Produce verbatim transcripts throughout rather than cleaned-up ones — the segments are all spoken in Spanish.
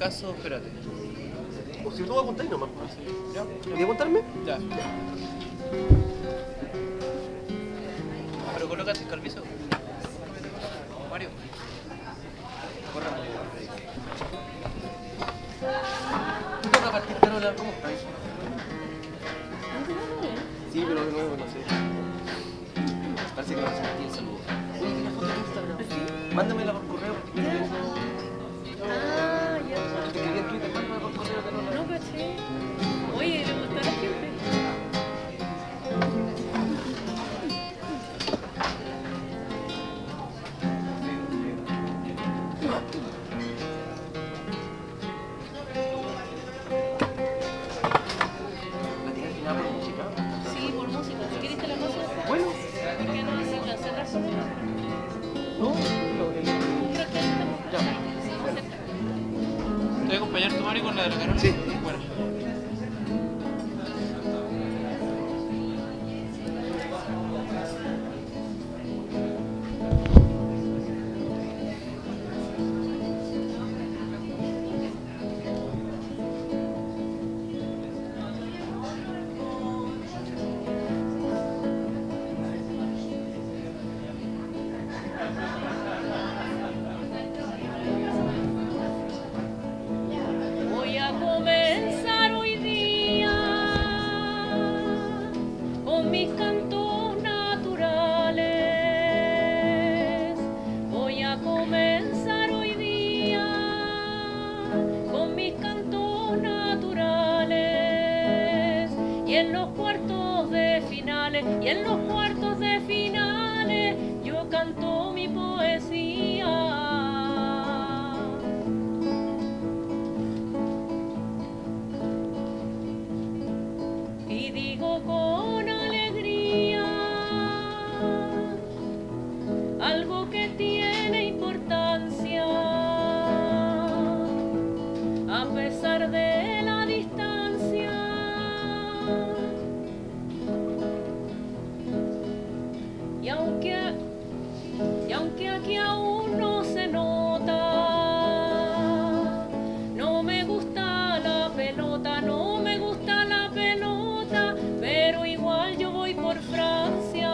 caso, espérate. O si tú vas a apuntar nomás. ¿Ya? ¿Querías apuntarme? Ya. Pero colócate el calviso. Mario. Corre. Tú toca partir, Carola, ¿cómo estás? Sí, pero de nuevo, no sé. Parece que no se me el saludo. Oye, ¿tienes foto de Instagram? Sí. Mándamela por correo. Ah, ya. Te escribí en Twitter, mándamela por correo, Carola. No caché. Oye, le gustó a la gente. ¿La tienes afinada por música? Sí, por música. ¿Quieres que la pase? Bueno. ¿Por qué no se cancela el sonido? No, lo que... Creo que ahí estamos. Ya. Estamos cerca. ¿Te voy a acompañar tu Mario con la de la Carola? Sí. Bueno. Voy a comenzar hoy día con mis cantos naturales. Voy a comenzar hoy día con mis cantos naturales. Y en los cuartos de finales, y en los cuartos de finales, yo canto mi poesía. Y digo con alegría algo que tiene importancia, a pesar de la distancia. Y aunque, y aunque aquí aún no se nota, no me gusta la pelota, no me gusta la pelota, pero igual yo voy por Francia.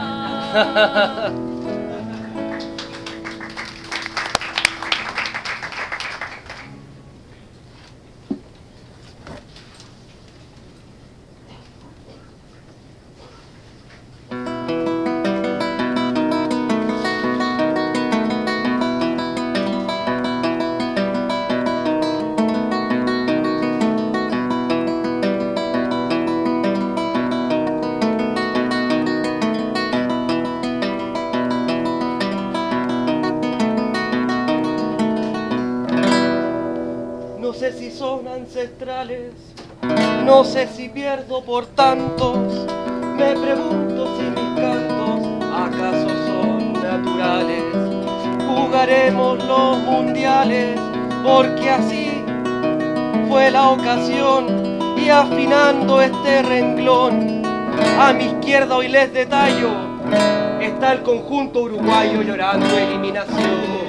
No sé si son ancestrales, no sé si pierdo por tantos. Me pregunto si mis cantos acaso son naturales. Jugaremos los mundiales porque así fue la ocasión. Y afinando este renglón, a mi izquierda hoy les detallo, está el conjunto uruguayo llorando eliminación.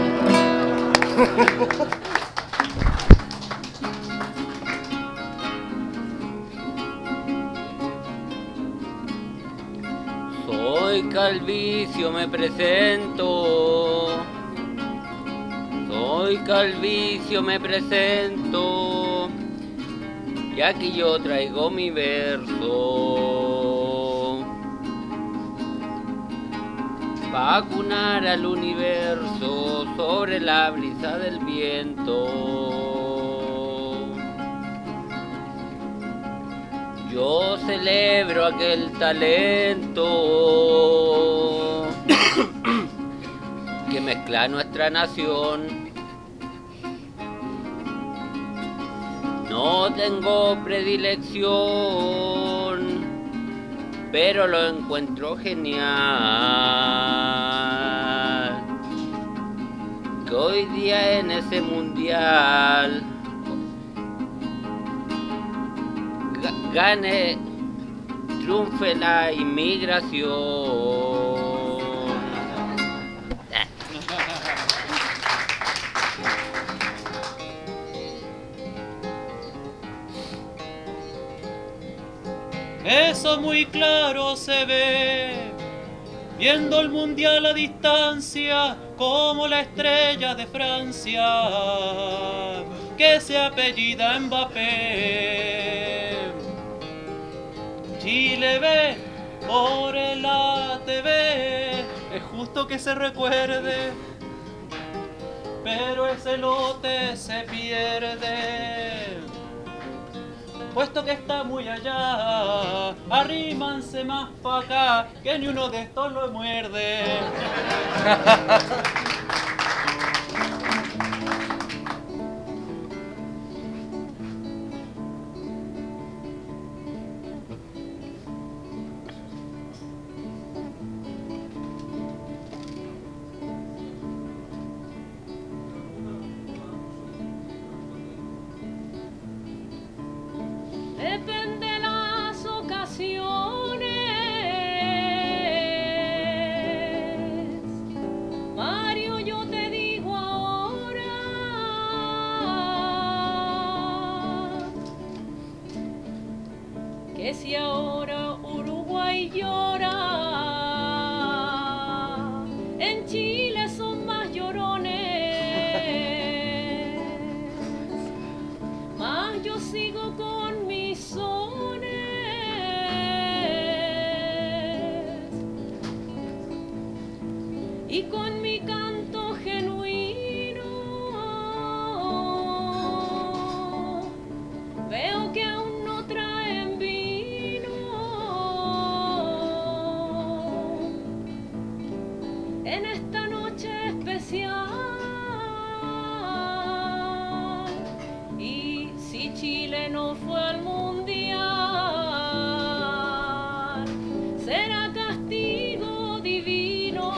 Soy Calvicio, me presento. Soy Calvicio, me presento. Y aquí yo traigo mi verso. Vacunar al universo sobre la brisa del viento. Yo celebro aquel talento que mezcla nuestra nación. No tengo predilección, pero lo encuentro genial. Que hoy día en ese mundial gane, triunfe la inmigración. Eso muy claro se ve, viendo el mundial a distancia, como la estrella de Francia, que se apellida Mbappé. Chile ve por la T V, es justo que se recuerde, pero ese lote se pierde. Puesto que está muy allá, arrímanse más pa' acá, que ni uno de estos lo muerde. Depende de las ocasiones, Mario, yo te digo ahora que si ahora Uruguay llora, en Chile son más llorones, más yo sigo con mis sones y con mi canto genuino veo que aún no traen vino en esta noche especial. Y si Chile no fue al mundial, será castigo divino.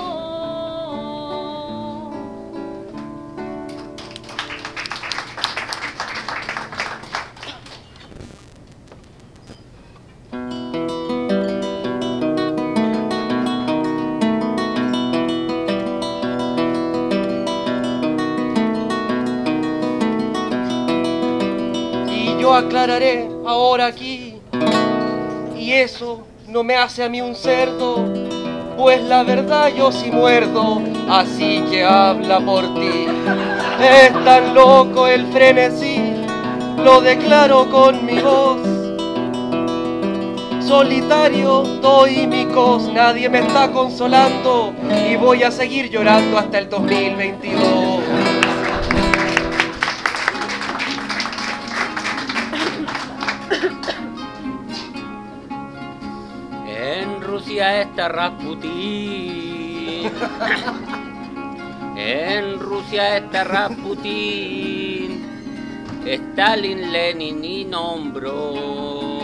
Y yo aclararé ahora aquí, y eso no me hace a mí un cerdo, pues la verdad yo sí muerdo, así que habla por ti. Es tan loco el frenesí, lo declaro con mi voz. Solitario doy mi cos, nadie me está consolando y voy a seguir llorando hasta el dos mil veintidós. En Rusia está Rasputín. En Rusia está Rasputín. Stalin, Lenin y nombró.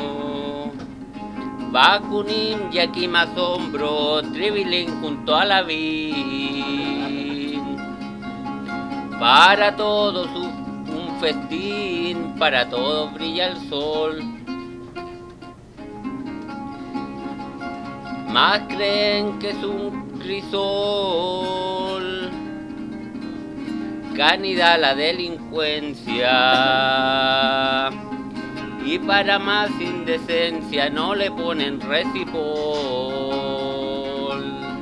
Bakunin y aquí me asombro. Tribilín junto a la Vin. Para todos un festín, para todos brilla el sol. Más creen que es un crisol, canida la delincuencia, y para más indecencia no le ponen recipol.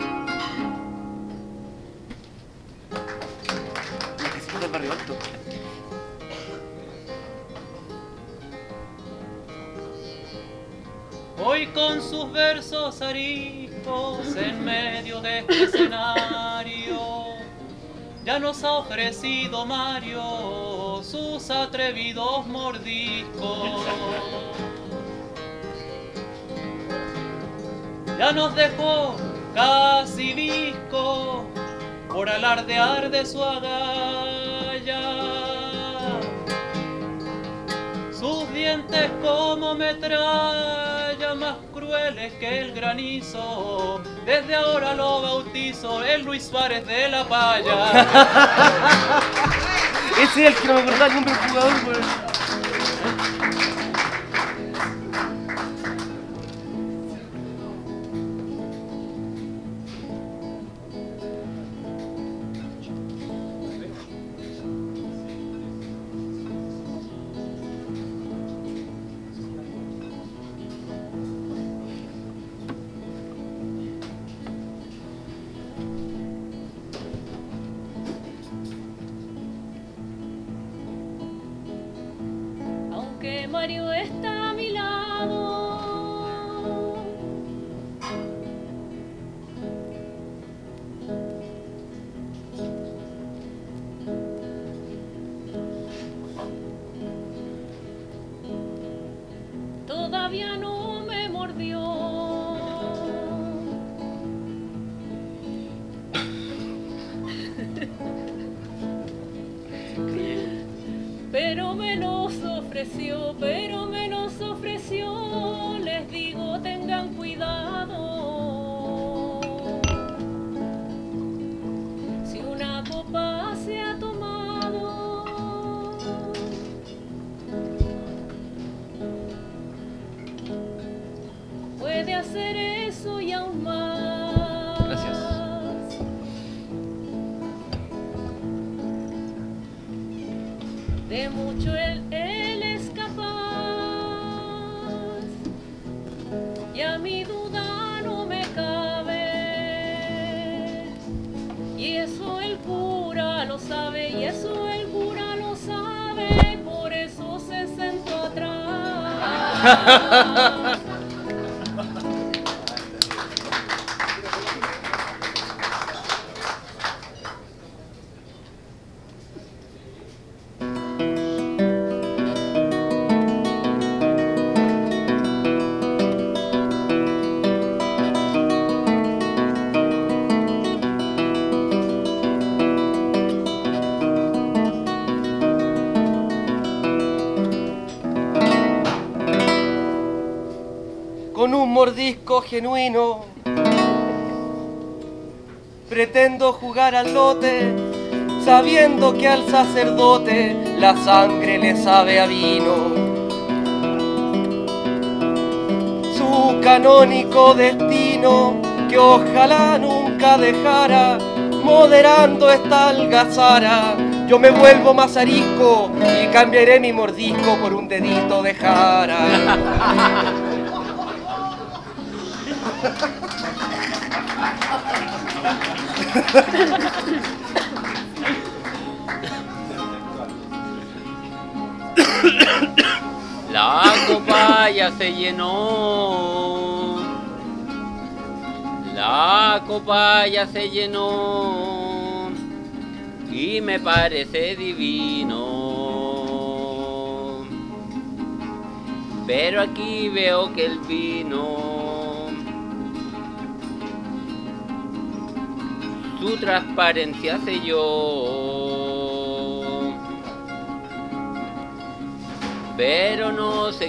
Necesito del barrio alto. Hoy con sus versos ariscos en medio de este escenario ya nos ha ofrecido Mario sus atrevidos mordiscos. Ya nos dejó casi visco por alardear de su agalla. Sus dientes como metralla, más crueles que el granizo. Desde ahora lo bautizo el Luis Suárez de la Paya. Ese es el que no me acordaba el nombre del jugador, pues. Mario está a mi lado. Todavía no me mordió. Pero me los ofreció, pero me los ofreció. Les digo, tengan cuidado. Si una copa se ha tomado, puede hacer eso y aún más. Gracias. De mucho él, él es capaz, y a mi duda no me cabe. Y eso el cura lo sabe, y eso el cura lo sabe, por eso se sentó atrás. Con un mordisco genuino pretendo jugar al lote, sabiendo que al sacerdote la sangre le sabe a vino. Su canónico destino, que ojalá nunca dejara, moderando esta algazara, yo me vuelvo más arisco y cambiaré mi mordisco por un dedito de jara. La copa ya se llenó, la copa ya se llenó y me parece divino, pero aquí veo que el vino, su transparencia selló, pero no se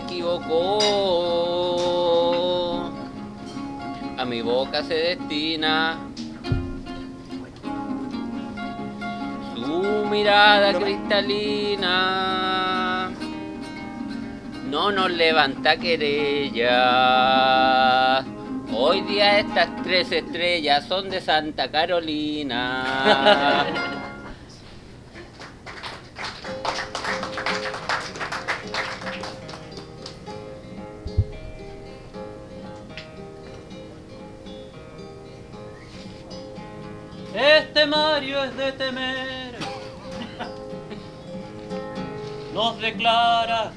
equivocó. A mi boca se destina su mirada cristalina, no nos levanta querella. Hoy día estas tres estrellas son de Santa Carolina. Este Mario es de temer, nos declara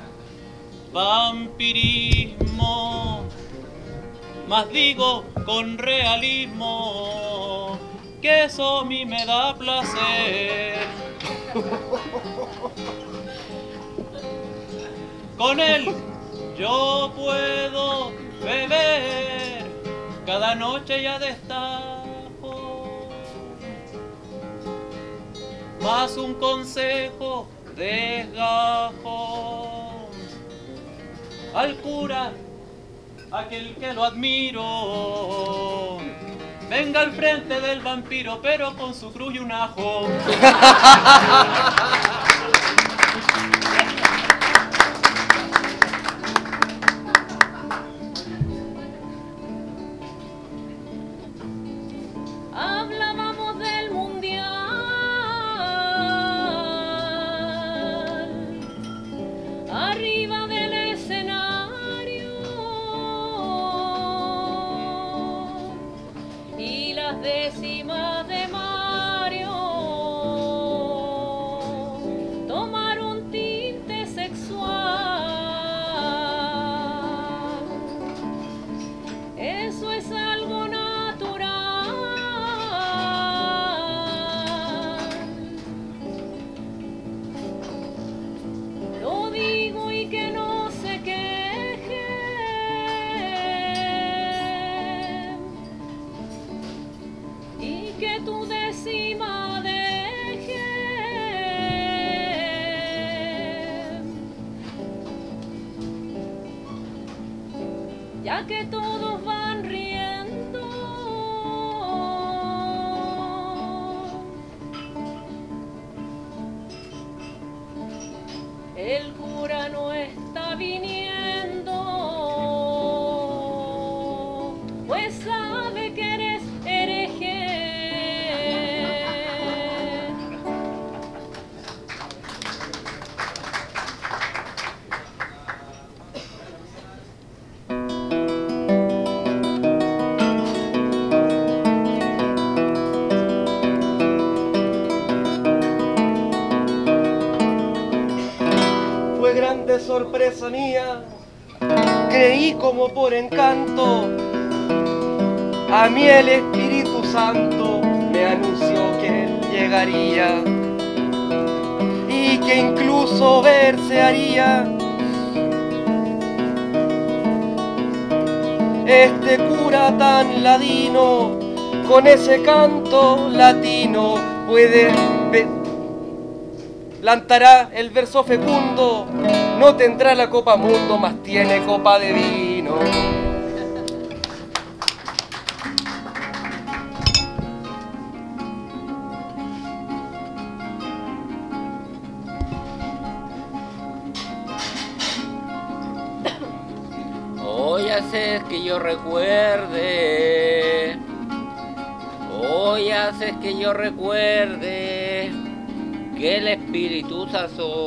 vampirismo, mas digo con realismo que eso a mí me da placer. Con él yo puedo beber cada noche ya destajo, más un consejo desgajo al cura, aquel que lo admiro, venga al frente del vampiro, pero con su cruz y un ajo. Hablábamos del mundial, arriba del escenario, y las décimas de Mario tomaron tinte sexual. ya que todos van riendo. El cura no está viniendo, pues sabe que eres hereje. Fue grande sorpresa mía, creí como por encanto, a mí el Espíritu Santo me anunció que él llegaría y que incluso verse haría. Este cura tan ladino, con ese canto latino, puede ver, plantará el verso fecundo, no tendrá la copa mundo, mas tiene copa de vino. Hoy haces que yo recuerde, hoy haces que yo recuerde que el espíritu se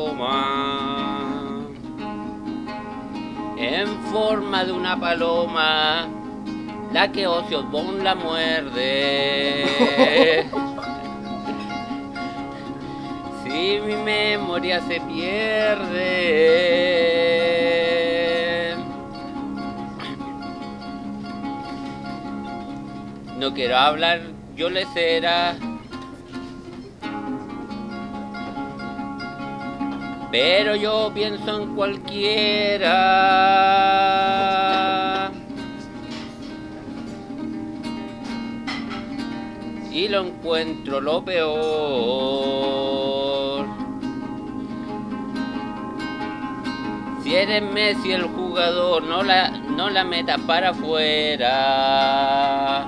asoma en forma de una paloma, la que Ozzy Osbourne la muerde. Si mi memoria se pierde, no quiero hablar yo les era, pero yo pienso en cualquiera y lo encuentro lo peor. Si eres Messi el jugador, no la, no la metas para afuera.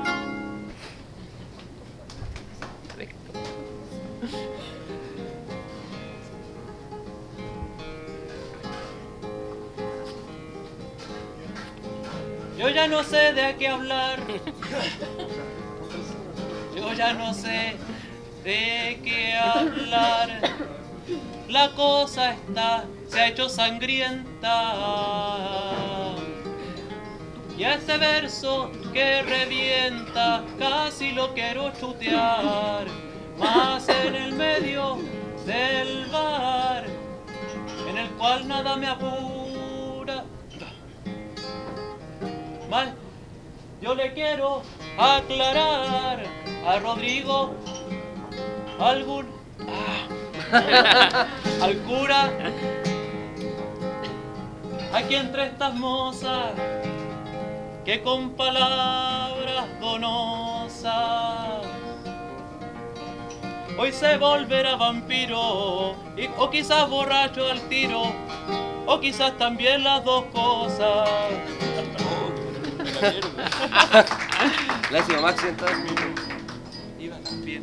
Yo ya no sé de qué hablar. Yo ya no sé de qué hablar. La cosa está, se ha hecho sangrienta. Y a este verso que revienta casi lo quiero chutear. Más en el medio del bar, en el cual nada me apura. Mal, yo le quiero aclarar a Rodrigo algún ah, al cura, aquí entre estas mozas que con palabras donosas hoy se volverá vampiro y, o quizás borracho al tiro, o quizás también las dos cosas. Gracias, Maxi, entonces. Iba también.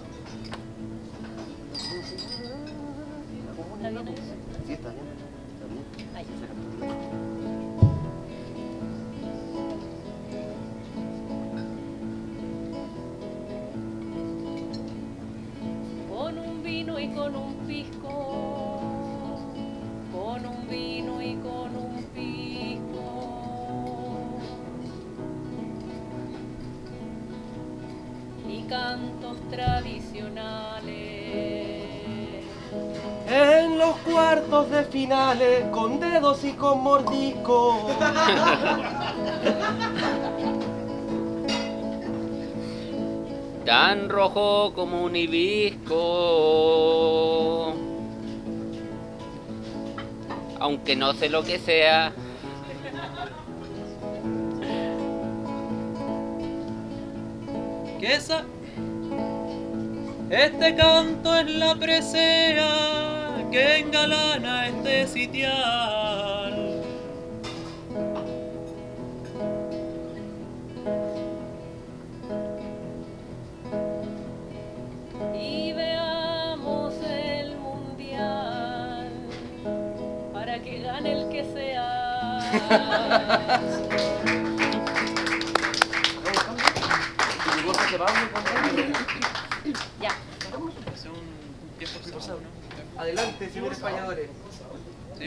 ¿Está bien ahí? Sí, está bien. Ahí. Con un vino y con un pisco, con un vino y con un pisco, y cantos tradicionales. En los cuartos de finales, con dedos y con mordisco. Tan rojo como un hibisco, aunque no sé lo que sea. Que esa, este canto es la presea que engalana este sitial. vamos con Ya. Hace un tiempo forzado, ¿no? Adelante, señores payadores. Sí.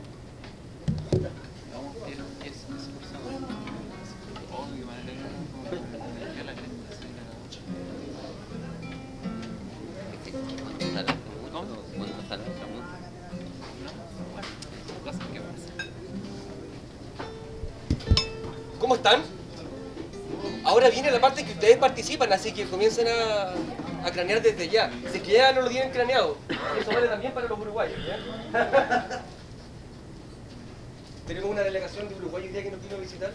Vamos, tiro, es, es forzado. Oh, qué manera. Ya la cresta, sí, la gacha. ¿Cuándo se alarga mucho? No, bueno, cosas que pasan. ¿Cómo están? Ahora viene la parte en que ustedes participan, así que comiencen a, a cranear desde ya. Si es que ya no lo tienen craneado, eso vale también para los uruguayos, ¿ya? Tenemos una delegación de Uruguay hoy día que nos vino a visitar.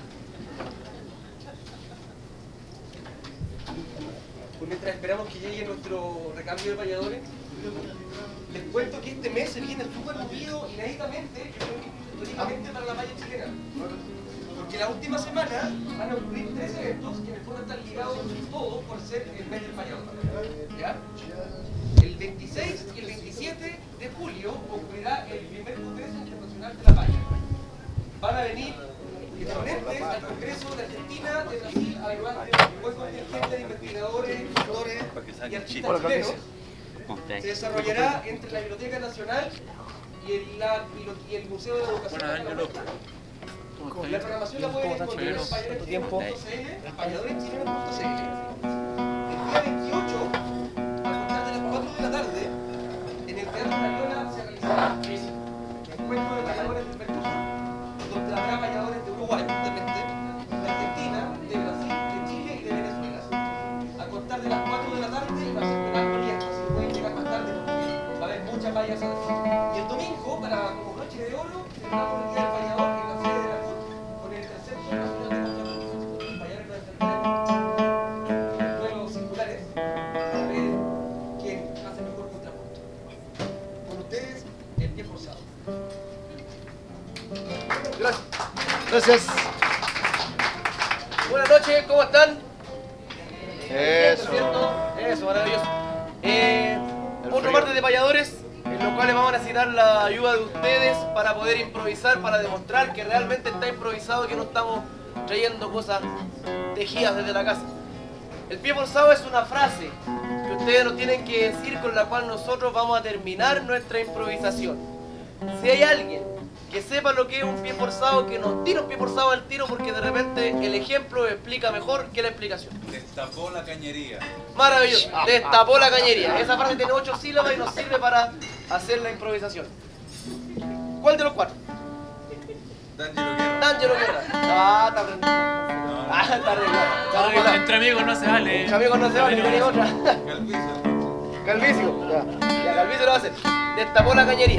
Pues mientras esperamos que llegue nuestro recambio de payadores, les cuento que este mes se viene súper movido inéditamente, históricamente para la malla chilena. Porque la última semana van a ocurrir tres eventos que en el fondo están ligados todos por ser el mes del payador. ¿Ya? El veintiséis y el veintisiete de julio ocurrirá el primer Congreso Internacional de la Malla. Van a venir ponentes al Congreso de Argentina, de Brasil, además de un buen contingente de investigadores, escritores y artistas chilenos. Se desarrollará entre la Biblioteca Nacional y el, la, y el Museo de la Educación. Buenas, Ángelo. La programación la pueden encontrar en payadores chilenos punto c l, payadores chilenos punto c l. El día veintiocho, a contar de las cuatro de la tarde, en el Teatro La Leona se realizará el encuentro de payadores del Mercosur, donde habrá payadores de Uruguay, justamente, de Argentina, de Brasil, de Chile y de Venezuela. A contar de las cuatro de la tarde y va a ser pegando lienzo, así que pueden llegar más tarde porque va a haber muchas payas a decir. Y el domingo, para como broche de oro, celebramos el Día del Payador en la sede de la C U T, con el tercer Sol Nacional de Contrapuntos. Los payadores nos enfrentaremos en duelos singulares para ver quién hace mejor contrapunto. Con ustedes, el pie forzado. Gracias. Gracias. Buenas noches, ¿cómo están? Eso. ¿Cierto? Eso, maravilloso. Eh, otro martes de payadores, en los cuales vamos a necesitar la ayuda de ustedes para poder improvisar, para demostrar que realmente está improvisado y que no estamos trayendo cosas tejidas desde la casa. El pie forzado es una frase que ustedes nos tienen que decir con la cual nosotros vamos a terminar nuestra improvisación. Si hay alguien que sepa lo que es un pie forzado, que nos tire un pie forzado al tiro, porque de repente el ejemplo explica mejor que la explicación. Destapó la cañería. Maravilloso, destapó la cañería. Esa frase tiene ocho sílabas y nos sirve para hacer la improvisación. ¿Cuál de los cuatro? D'Angelo Guerra. D'Angelo Guerra. Ah, está aprendiendo. Ah, está arreglado. Está Vamos, arreglado. entre amigos no se vale. Entre amigos no se vale, tiene otra. Calvicio. Calvicio. Ya, ya Calvicio lo va a hacer. Destapó la cañería.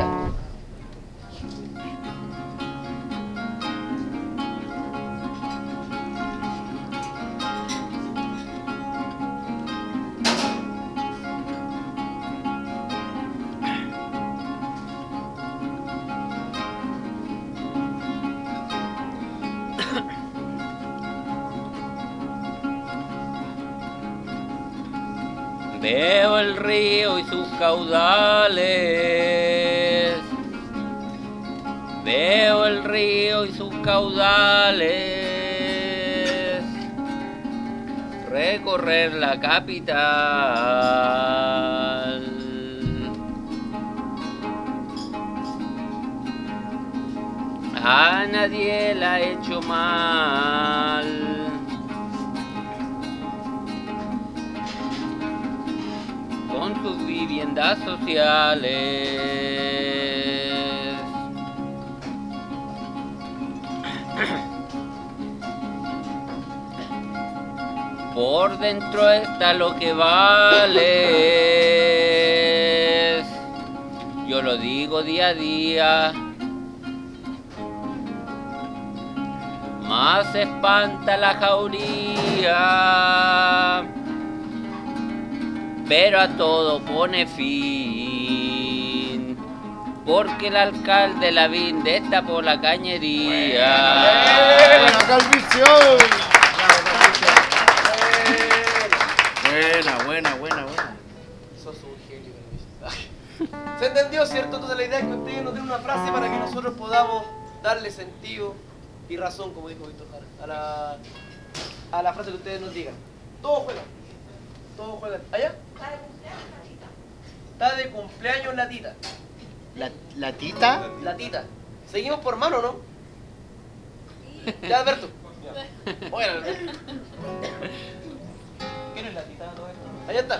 Veo el río y sus caudales. Veo el río y sus caudales. Recorrer la capital. A nadie la ha hecho mal. Con sus viviendas sociales. Por dentro está lo que vales. Yo lo digo día a día. Más espanta la jauría, pero a todo pone fin, porque el alcalde Lavín destapó la cañería. ¡Buena, Calvicio! Buena, buena, buena, buena. Sos un genio, Calvicio. ¿Se entendió, cierto? Entonces la idea es que ustedes nos den una frase para que nosotros podamos darle sentido y razón, como dijo Víctor Jara, a la, a la frase que ustedes nos digan. Todos juegan. Todos juegan. ¿Allá? Está de cumpleaños la tita. La, la tita. La tita. Seguimos por mano, ¿no? Ya, Alberto. Bueno, Alberto. ¿Quién es la tita de todo esto? Allá está. La,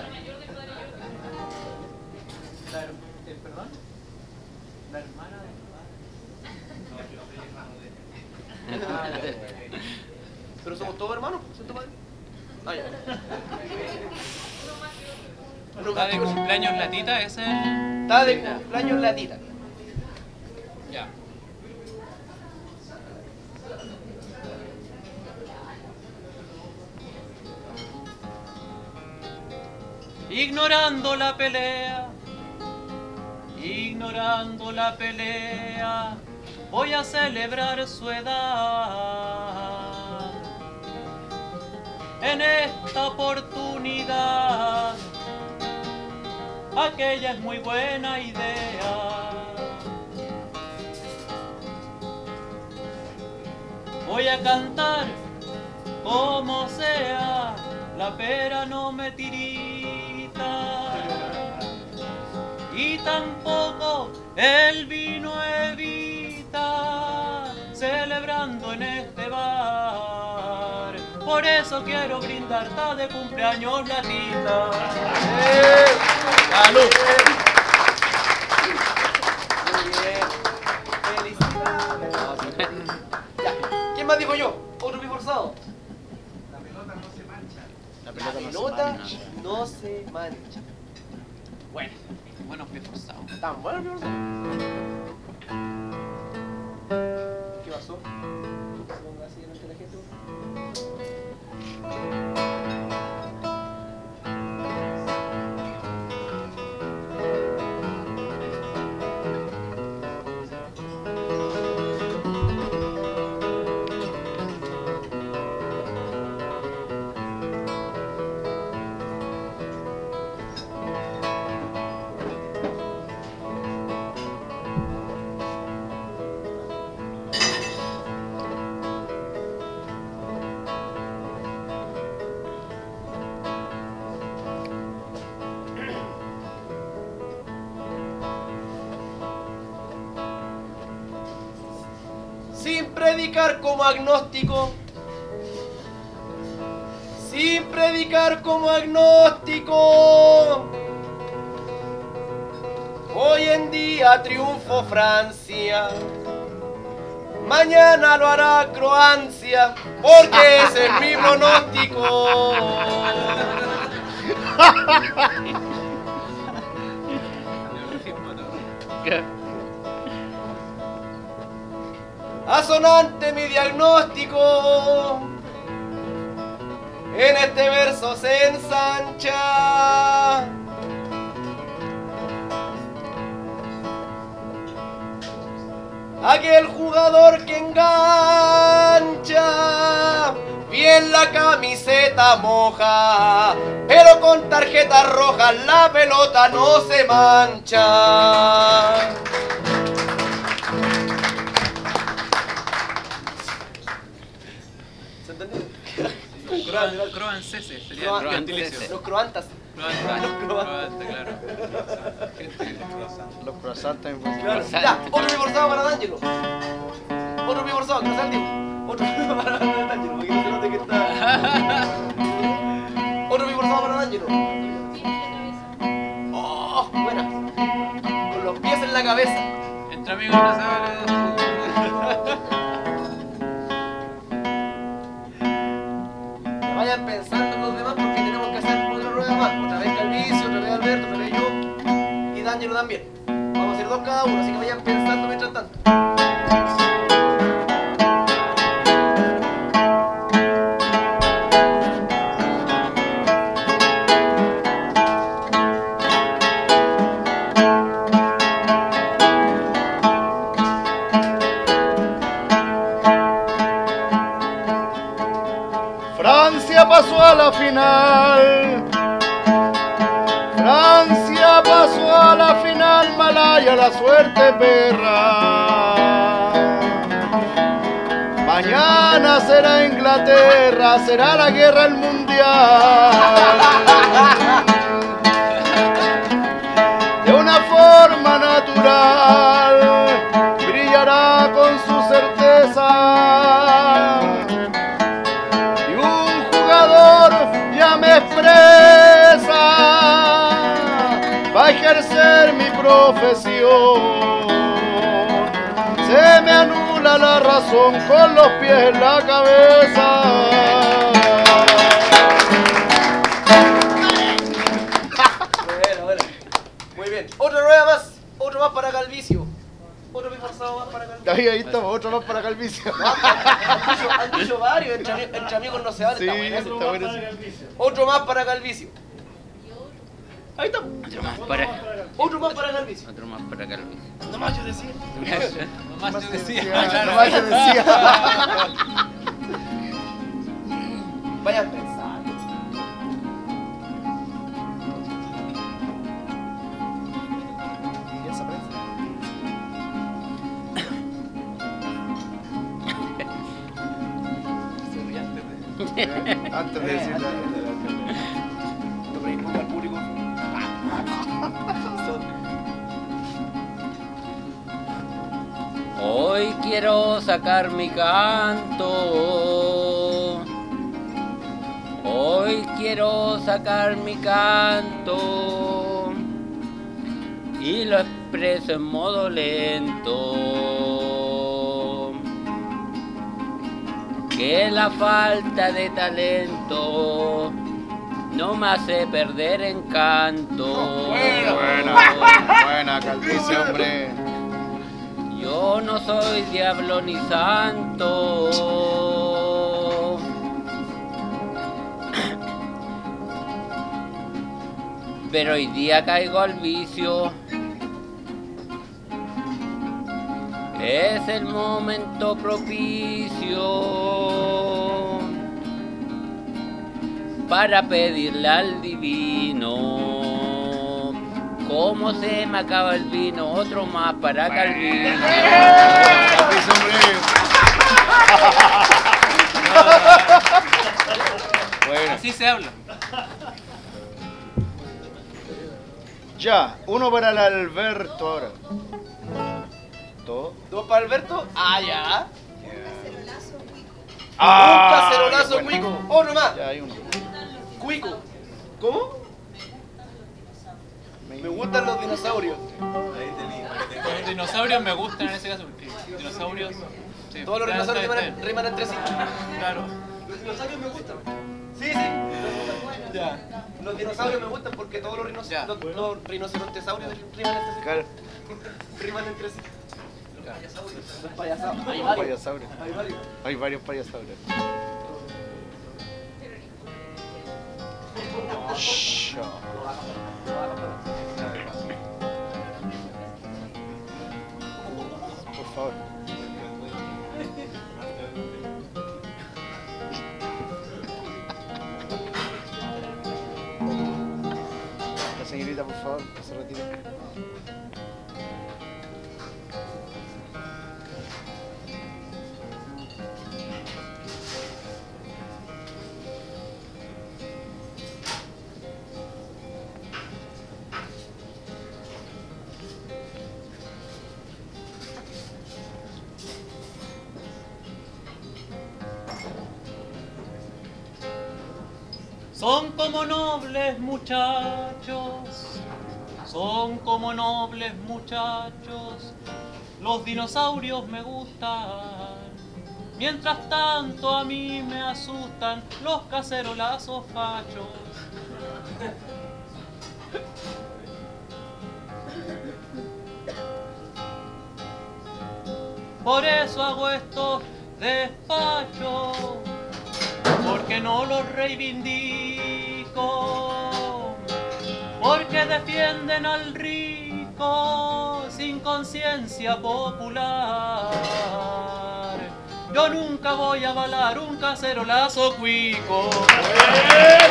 her- eh, ¿Perdón? La hermana de mi padre. Ah, ya, ya, ya. Pero somos todos hermanos, ¿cierto, padre? Ah, ya. ¿Está de cumpleaños la tita? ¿Es el...? Está de cumpleaños la tita. Ya. Ignorando la pelea, ignorando la pelea, voy a celebrar su edad. En esta oportunidad, aquella es muy buena idea. Voy a cantar como sea, la pera no me tirita y tampoco el vino evita, celebrando en este bar. Por eso quiero brindar, está de cumpleaños la tita. ¡Eh! ¡Salud! Muy bien. Felicidades. Ya. ¿Quién más dijo yo? Otro forzado. La pelota no se mancha. La pelota no se mancha. Bueno, buenos pies forzados. ¿Tan bueno, mi forzado? ¿Qué pasó? ¿Se ponga así delante de la gente? Sin predicar como agnóstico, sin predicar como agnóstico, hoy en día triunfó Francia, mañana lo hará Croacia, porque ese es mi pronóstico. Asonante mi diagnóstico, en este verso se ensancha. Aquel jugador que engancha, bien la camiseta moja, pero con tarjeta roja la pelota no se mancha. ¿Se entendió? Croan- Croanceses sería Croan- el gentilicio. Los croantas. Croanta, Los croantas. croanta, claro. Los croissants también pueden Claro. ser. Ya, otro pie forzado para D'Angelo. Otro pie forzado, que no sea el Diego. Otro pie para D'Angelo, porque no se note que está. Otro pie forzado para D'Angelo. Oh, buena. Con los pies en la cabeza. Entre amigos no se vale. Que vayan pensando en los demás porque tenemos que hacer otra rueda más. Otra vez Calvicio, otra vez Alberto, otra vez yo y D'Angelo también. Vamos a hacer dos cada uno, así que vayan pensando mientras tanto. Francia pasó a la final. Francia pasó a la final. Malaya la suerte perra. Mañana será Inglaterra, será la guerra el mundial. De una forma natural brillará con su certeza. Y un jugador ya me expresa, va a ejercer mi profesión. Se me anula la razón con los pies en la cabeza. Bueno, bueno. Muy bien. Otra rueda más. Otro más para Calvicio. Otro disfrazado más para Calvicio. Ahí, ahí estamos, otro más para Calvicio. Han dicho, han dicho varios. Entre, entre amigos no se vale. Sí, Está bueno eso. está bueno eso. Otro más para Calvicio. Ahí está. Otro más para. Otro más para Calvicio. Otro más para Calvicio. No más yo decía. Nomás yo decía. Nomás yo decía. Vayan pensando. ¿Y esa prensa? Se ríe antes de... Antes de decirlo. No me invoca al público. Hoy quiero sacar mi canto. Hoy quiero sacar mi canto. Y lo expreso en modo lento. Que la falta de talento no me hace perder encanto. Buena, buena, Calvicio, hombre. Yo no soy diablo ni santo. Pero hoy día caigo al vicio. Es el momento propicio para pedirle al divino. ¿Cómo se me acaba el vino? Otro más para Calvino. Calvicio, hombre. Bueno, Así se habla. ya, uno para el Alberto ahora. Dos. ¿Dos para Alberto? Ah, ya. Ah, Un cacerolazo qué bueno. cuico. Otro más. Ya hay uno. Cuico. ¿Cómo? Me gustan los dinosaurios. Ahí tenía. Los dinosaurios me gustan en ese caso. Porque dinosaurios. Sí, Todos los ya dinosaurios está, riman, está riman entre sí. bien. Claro. Los dinosaurios me gustan. Sí, sí. Ya. Los dinosaurios me gustan porque todos los, rinoc Ya. los, los rinocerontesaurios riman entre sí. Claro, Riman entre sí. Los payasados. Hay un varios. payasaurio. Hay varios. Hay varios payasaurios. Shh. Por favor. La señorita, por favor, que se retire. Son como nobles muchachos, son como nobles muchachos, los dinosaurios me gustan. Mientras tanto a mí me asustan los cacerolazos fachos. Por eso hago estos despachos, porque no los reivindico, porque defienden al rico sin conciencia popular. Yo nunca voy a avalar un cacerolazo cuico. Buena,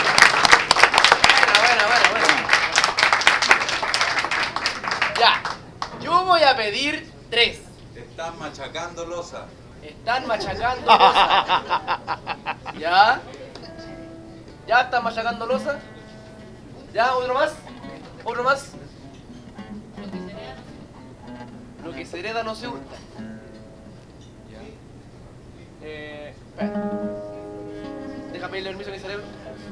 buena, buena, buena. Ya. Yo voy a pedir tres. Estás machacando losa. Están machacando losa. ¿Ya? ¿Ya están machacando losa? ¿Ya? ¿Otro más? ¿Otro más? Lo que se hereda no se hurta. Eh, espera. Deja pedirle permiso a mi cerebro.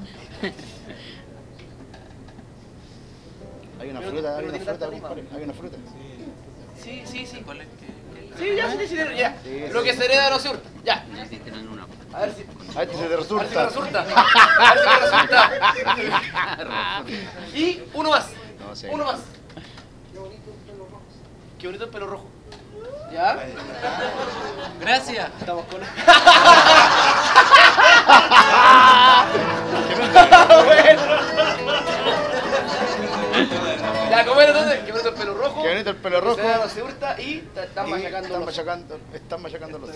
Hay una Pero- fruta, hay pero una tiene fruta, tanta compadre. Hay una fruta. Sí, sí, sí. ¿Cuál es que- Sí, ya, sí, sí, ya. Sí, Lo sí. que se hereda no se hurta. Ya. Sí, tienen una. A ver si. A ver si se te A ver si me resulta. resulta. A ver si me resulta. Y uno más. No sé. Uno más. Qué bonito el pelo rojo. ¿Ya? Gracias. Estamos con. Ya, ¿cómo era entonces? Qué bonito el pelo rojo. Qué bonito el pelo Lo que rojo. se hereda no se hurta y ta- están Y machacando están los. machacando, están machacando los.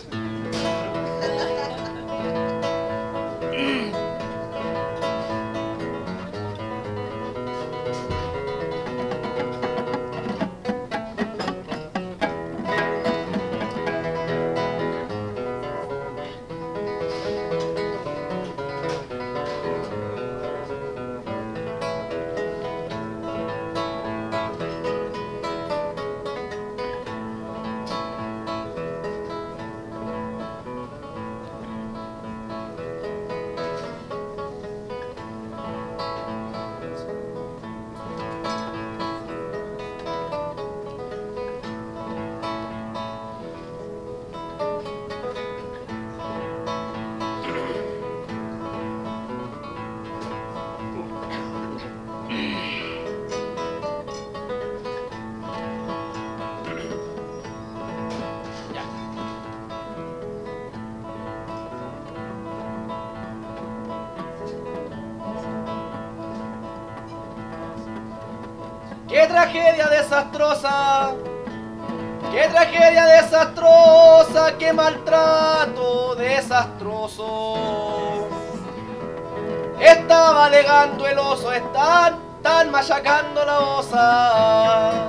¡Qué tragedia desastrosa! ¡Qué tragedia desastrosa! ¡Qué maltrato desastroso! Estaba alegando el oso, están, están machacando la osa.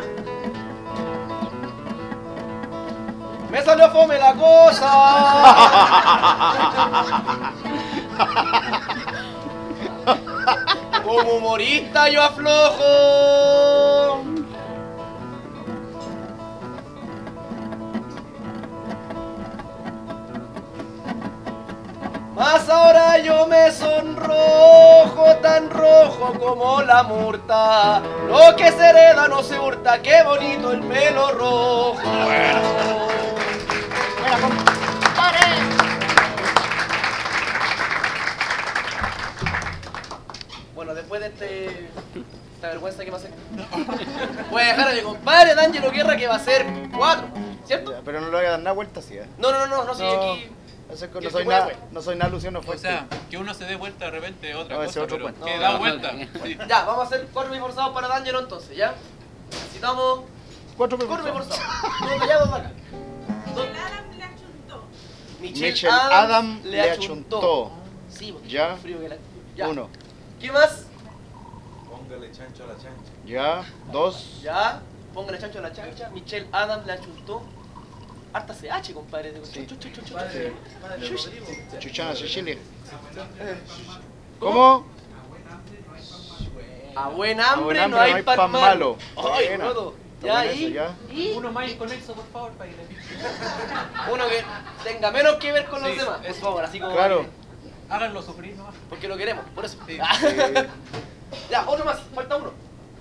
Me salió fome la cosa. Como humorista yo aflojo. Mas ahora yo me sonrojo, tan rojo como la murta. Lo que se hereda no se hurta, qué bonito el pelo rojo. Bueno, después de este, esta vergüenza que me hace, voy a dejar a mi compadre D'Angelo Guerra que va a ser cuatro, ¿cierto? Ya, pero no le voy a dar nada vuelta, sí. ¿eh? No, no, no, no, no, sí, No. aquí. Eso es que Y no el soy que pueda, nada, pues. no soy nada Luciano O Fuerte. sea, que uno se dé vuelta de repente es otra No, ese cosa, otro pero cuento. que No, da no, vuelta. no. Sí. Ya, vamos a hacer cuatro mil forzados para D'Angelo entonces, ¿ya? Necesitamos Cuatro cuatro mil personas. forzados. Dos de allá, dos de acá. Dos. Michelle, Michelle Adams, Adam le le achuntó. achuntó. Sí, porque Ya. está frío que la... Ya. Uno. ¿Qué más? Póngale chancho a la chancha. Ya. Dos. Ya. Póngale chancho a la chancha. Michelle Adams le achuntó. Harta C H, compadre. Sí. Chu, chu, chu, chu. Padre, padre Shush. Rodrigo. Chuchana Sicilia. ¿Cómo? A buen A hambre, buen hambre no hay pan, malo. Ay, Buena. rodo. Está Ya, bueno y, eso, ya. y Uno más inconexo, por favor, para que le uno que tenga menos que ver con los Sí, demás. Por eso. favor, así como... Claro. háganlo sufrir nomás. Porque lo queremos, por eso. Sí. Ya, otro más, falta uno.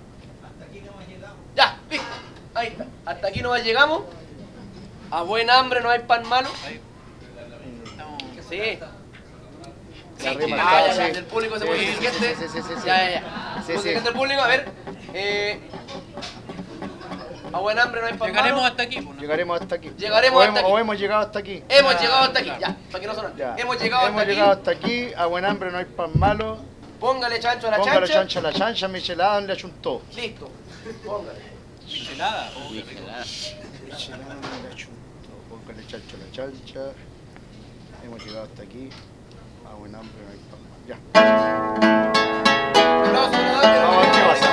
Ya, listo. Ahí está. Hasta aquí nomás llegamos. A buen hambre no hay pan malo. Ahí. Estamos... Sí. La Sí, rima, ya, ya, sí. ya, del público se Sí, puede sí, decir sí, sí, sí, sí, sí. Ya, ya, ya. Sí, Pues, sí. gente del público, a ver. Eh, a buen hambre no hay pan Llegaremos malo. hasta aquí, pues, ¿no? Llegaremos hasta aquí. Llegaremos o hasta hemos, aquí. O hemos llegado hasta aquí. Hemos Ya, llegado hasta aquí, claro. ya, para que no sonan. Ya. Hemos llegado Hemos hasta llegado aquí. hasta aquí. A buen hambre no hay pan malo. Póngale chancho a la Póngale chancha. chancha a la chancha. Michelle Adam le achuntó. Listo. Póngale. Michelada. Oh, qué rico. Michelada. Michelle Adam le achuntó. Póngale chancha a la chancha. Hemos llegado hasta aquí. A buen hambre no hay pan malo. Ya. Aplausos para Daniel. Vamos a ver qué pasa.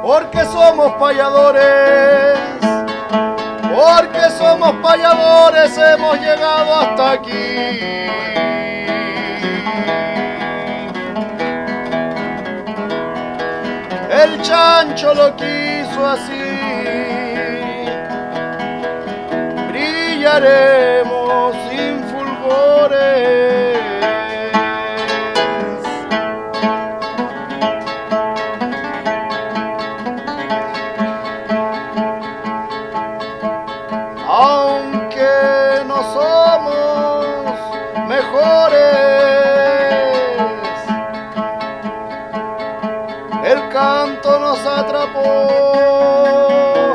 porque somos payadores, porque somos payadores, hemos llegado hasta aquí. El chancho lo quiso así, brillaremos sin fulgores. Aunque no somos mejores, el canto nos atrapó.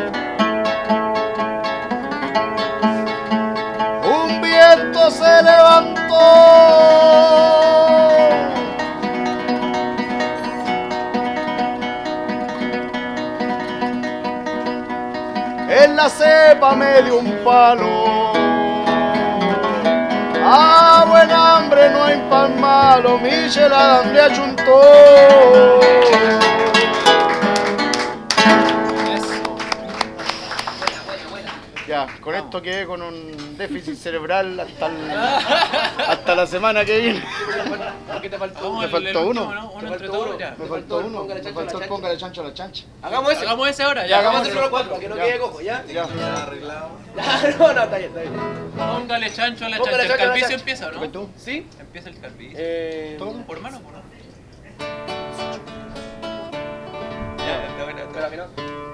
Un viento se levantó. En la cepa me dio un palo. A buen hambre no hay pan malo, Michela le achuntó. Ya, con esto quedé con un déficit cerebral hasta, el, hasta la semana que viene. ¿Qué te faltó? Vamos Me al- faltó el último, uno. ¿no? Uno Te entre faltó todos, uno. ya. Me faltó uno, Póngale me chancho a la faltó el chancha. póngale chancho a la chancha. Hagamos ese. Hagamos ese ahora, Ya, ya. Hagamos hagamos ese los cuatro, para que no Ya. quede cojo, ¿ya? Ya, Ya arreglado. No, no, está bien, está bien. Póngale chancho a la Póngale chancha. El chancho a la calvicio chancha. empieza, ¿o ¿Fue ¿no? tú? ¿Sí? Empieza el calvicio. Eh... ¿Todo? Por mano, por mano. Ya, está bueno, está Espera, bueno. que no.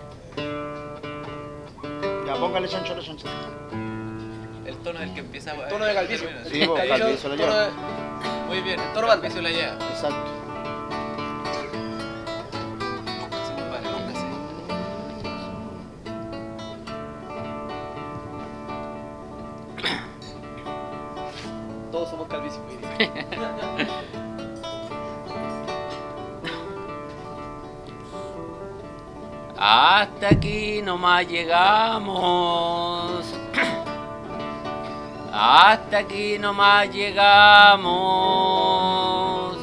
Ya, póngale chancho a la chancha. El tono del que empieza. eh, Tono de calvicio. termina. Sí, vos, calvicio lo Tono lleva. de- Muy bien, el Tono calvicio la lleva. Exacto. Sí, compadre, póngase. Todos somos calvicio. Hasta aquí nomás llegamos. Hasta aquí nomás llegamos.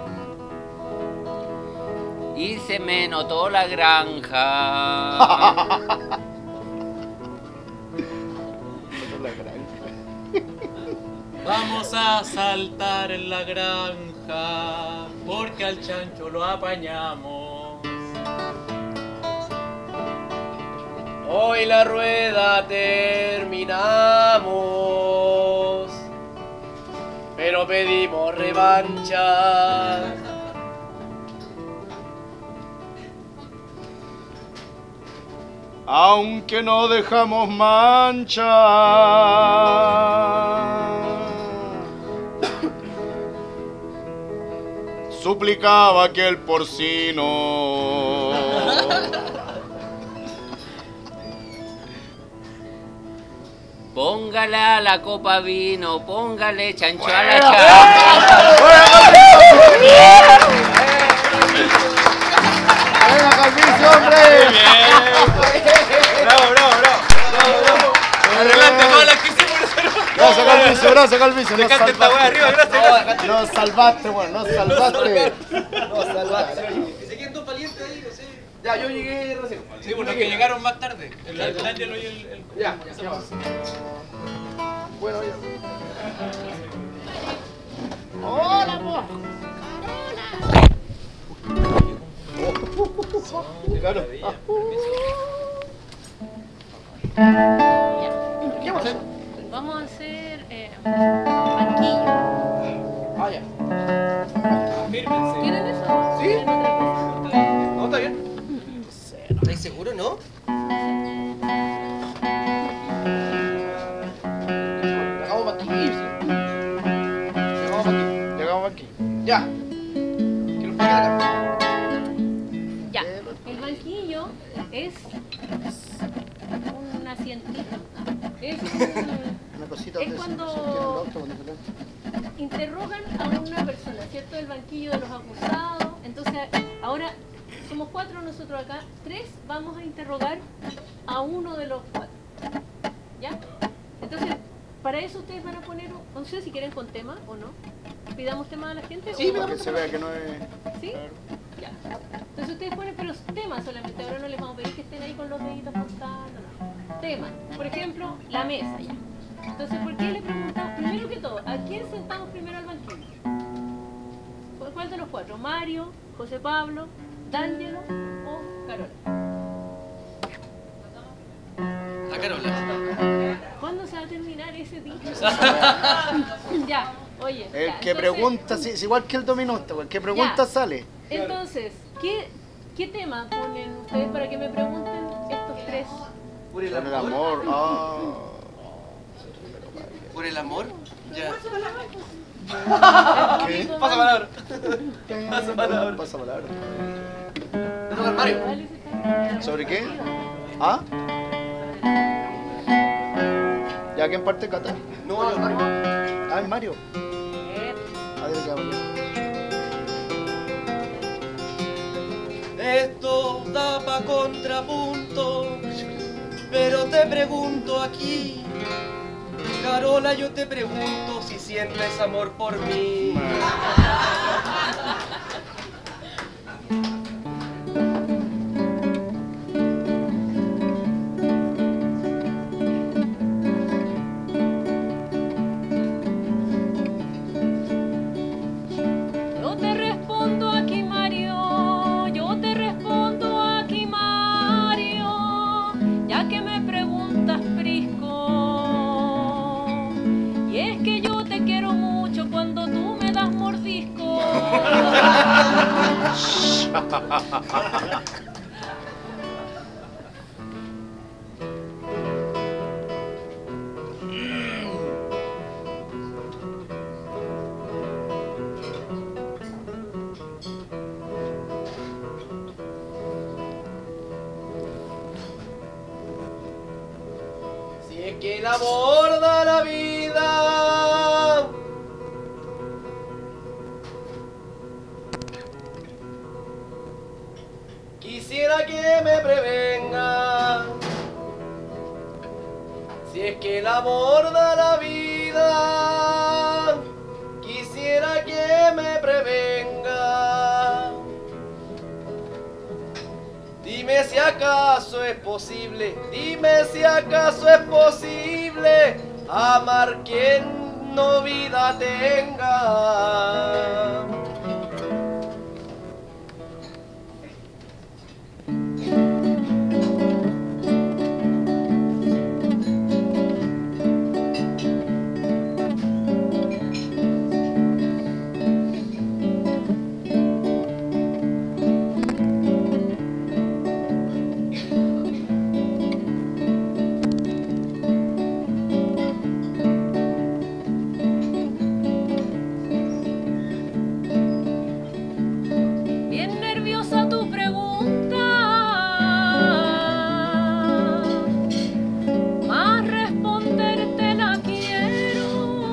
Y se me notó la granja. Vamos a saltar en la granja porque al chancho lo apañamos. Hoy la rueda terminamos, pero pedimos revancha. Aunque no dejamos mancha, suplicaba aquel porcino. Póngale a la copa vino, póngale chancho a la chancha. ¡Venga, calvicio, hombre! Bravo, bravo, bravo. Adelante todas las que hicimos. Gracias, calvicio, gracias, calvicio. Nos Dejate esta wea salvaste. arriba, gracias. Nos salvaste, bueno, nos salvaste. No, salvaste. Se quedan dos valientes ahí, no sé. Ya, yo llegué recién. Sí, por los que llegaron más tarde. El Ángelo y el. el- Ya, ya. Bueno, ya. ¡Hola, po! Claro. ¿Qué vamos a hacer? Vamos a hacer eh, banquillo. Ah, ya. Fírmense. ¿Quieren eso? ¿Sí? ¿Quieren otra cosa? No, está bien. ¿Estáis seguros, no? Hagamos aquí, sí. Hagamos aquí. Llegamos aquí. Ya. Quiero explicar acá. Ya, el banquillo es un asientito. Es un... Una cosita Es donde se- cuando- se quiere el auto, cuando se le- interrogan a una persona, ¿cierto? El banquillo de los acusados. Entonces, ahora somos cuatro nosotros acá, tres vamos a interrogar a uno de los cuatro. ¿Ya? Entonces, para eso ustedes van a poner, no sé si quieren con tema o no. ¿Pidamos tema a la gente? Sí, o- Para que se vea que no es... ¿Sí? Ya. Entonces ustedes ponen, pero temas solamente, ahora no les vamos a pedir que estén ahí con los deditos apuntando, no. Tema. Por ejemplo, la mesa ya. Entonces, ¿por qué le preguntamos, primero que todo, a quién sentamos primero al banquillo? ¿Cuál de los cuatro? ¿Mario, José Pablo, D'Angelo o Carola? A Carola. ¿Cuándo se va a terminar ese dicho? Ya, oye. El ya, que entonces- pregunta, sí, es igual que el dominante, el que pregunta Ya. sale. Entonces, ¿qué, ¿qué tema ponen ustedes para que me pregunten estos tres? Por el Con el amor. amor. Ah. Por el amor. Ya. ¿Qué? Pasa palabra. Pasa palabra. Pasa palabra. Le toca al Mario. Dale, se está- ¿Sobre qué? ¿Ah? ¿Ya quién parte Cata? No, al Mario. Ah, el Mario. Eh, Ah, dile que hable. Esto da pa' contrapunto, pero te pregunto aquí, Carola, yo te pregunto si sientes amor por mí. Yo te respondo aquí, Mario. Yo te respondo aquí, Mario. Ya que me preguntas, Prisco. Y es que yo te quiero mucho cuando tú me das mordisco. Si es que el amor da la vida, quisiera que me prevenga. Si es que el amor da la vida, quisiera que me prevenga. Dime si acaso es posible, dime si acaso es posible amar quien no vida tenga. Bien nerviosa tu pregunta, más responderte la quiero.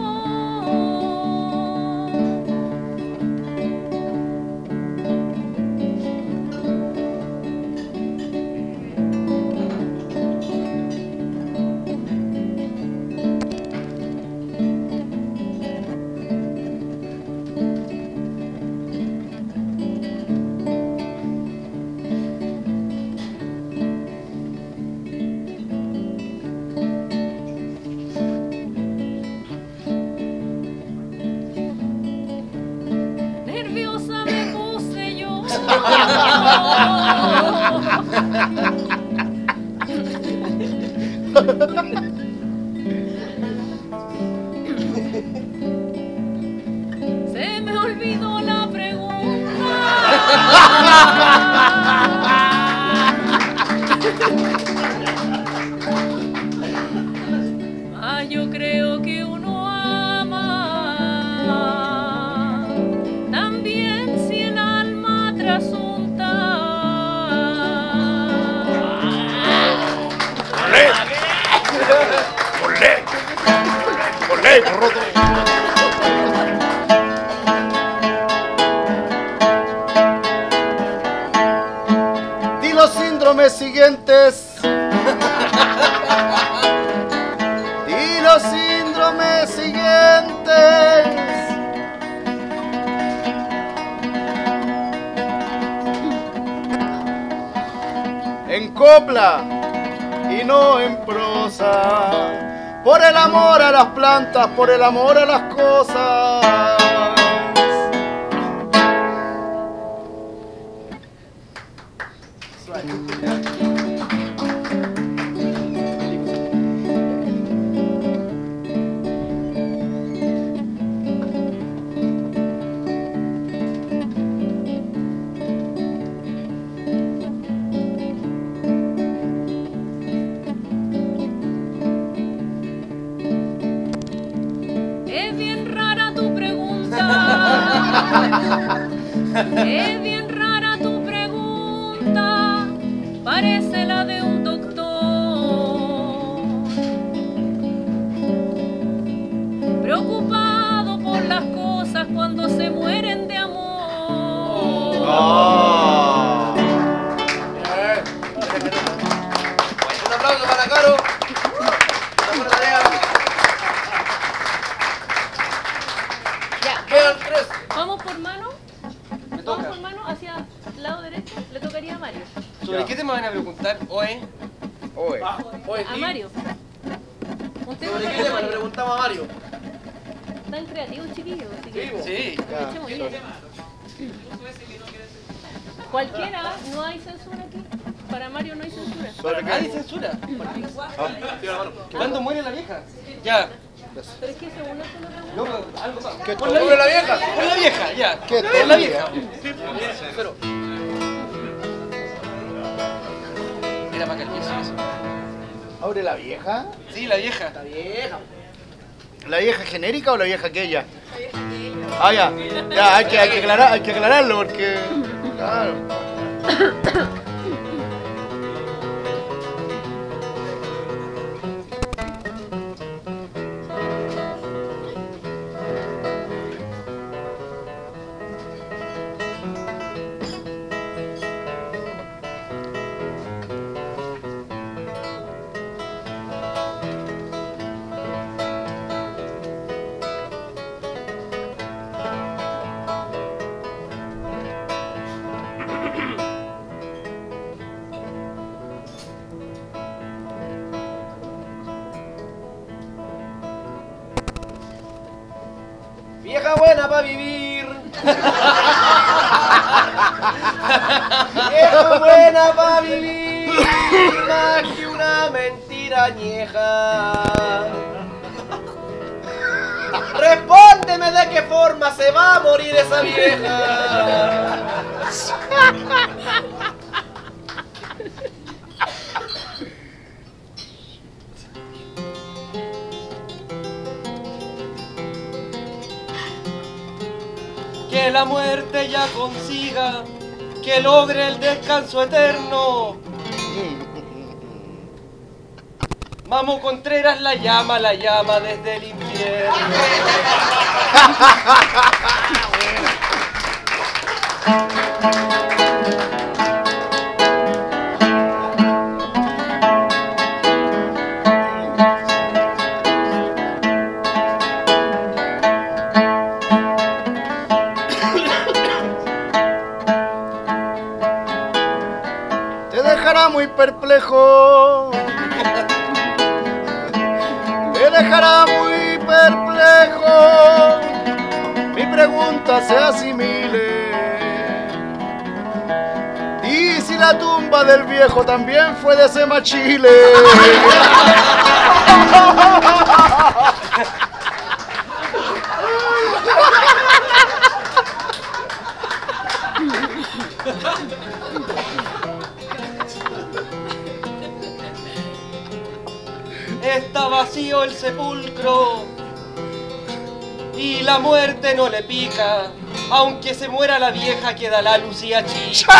Nerviosa me puse yo. Se me olvidó la pregunta. Ah, yo creo que uno ama también si el alma trasunta. ¡Olé, roto! Di los síndromes siguientes. Di los síndromes siguientes. en copla y no en prosa, por el amor a las plantas, por el amor a las cosas. Es bien rara tu pregunta. Es bien rara tu pregunta. Parece la de un doctor. Preocupado por las cosas cuando se mueren de amor. Oh. Bien. Un aplauso para Caro. Una buena tarea. Ya, Quedan tres. vamos por mano. Me Vamos toca. por mano hacia el lado derecho. Le tocaría a Mario. ¿Sobre qué tema van a preguntar hoy? Oye, Hoy A Mario. Un tema ¿Sobre para qué tema le Mario. preguntaba a Mario? Tan creativos, chiquillos. Así que Sí. ya, echemos sorry. bien. Cualquiera, no hay censura aquí. Para Mario no hay censura. ¿Sobre ¿Nadie qué? censura? ¿Cuándo muere la vieja? Ya. Pero es que según eso no pregunta. No, pero algo más. ¿Qué Por la tonto? vieja. la vieja. Por la vieja, ya. ¿Qué Por la tonto? vieja. Pero. Era para que el eso. ¿Abre la vieja? Sí, la vieja. La vieja. ¿La vieja genérica o la vieja aquella? La vieja aquella. Ah, ya. Ya, hay que, hay que, aclarar, hay que aclararlo porque. Claro. Vieja buena para vivir. Vieja buena para vivir. Más que una mentira añeja. Respóndeme de qué forma se va a morir esa vieja. Que la muerte ya consiga, que logre el descanso eterno. Mamo Contreras la llama, la llama desde el infierno. Te dejará muy perplejo. Te dejará muy perplejo. Mi pregunta se asimile. Y si la tumba del viejo también fue de Semachile. Está vacío el sepulcro y la muerte no le pica. Aunque se muera la vieja, queda la Lucía chica.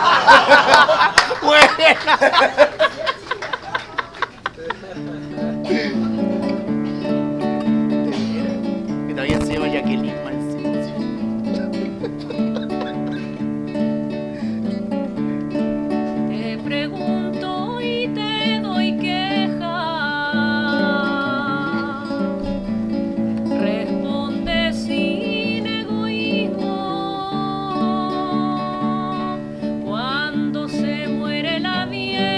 Que todavía se oye Jacqueline más encima. Te pregunto y te doy queja. Responde sin egoísmo. Cuando se muere la vieja.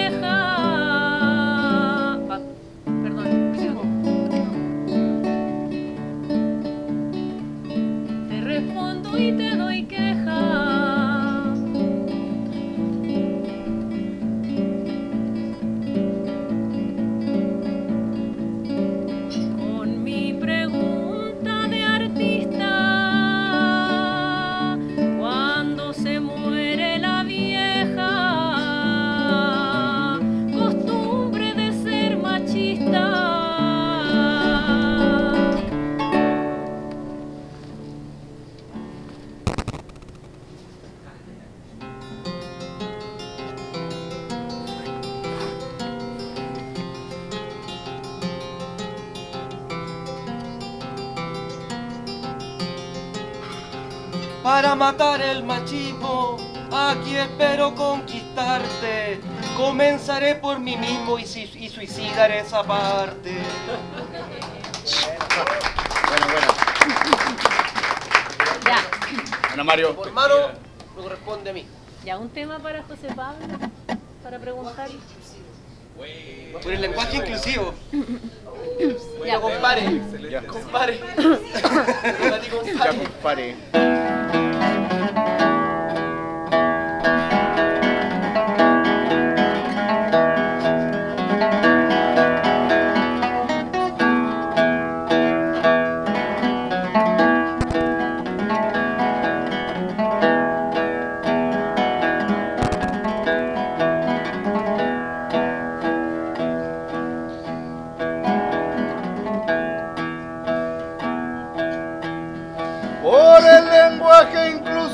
para matar el machismo. Aquí espero conquistarte. Comenzaré por mí mismo y, si, y suicidaré esa parte. Bueno, bueno. Ya, Bueno, Mario. Por mano, me corresponde a mí. ya, un tema para José Pablo, para preguntar. Por el lenguaje inclusivo. Ya, Compare. Ya, Compare. ya compadre. Por el lenguaje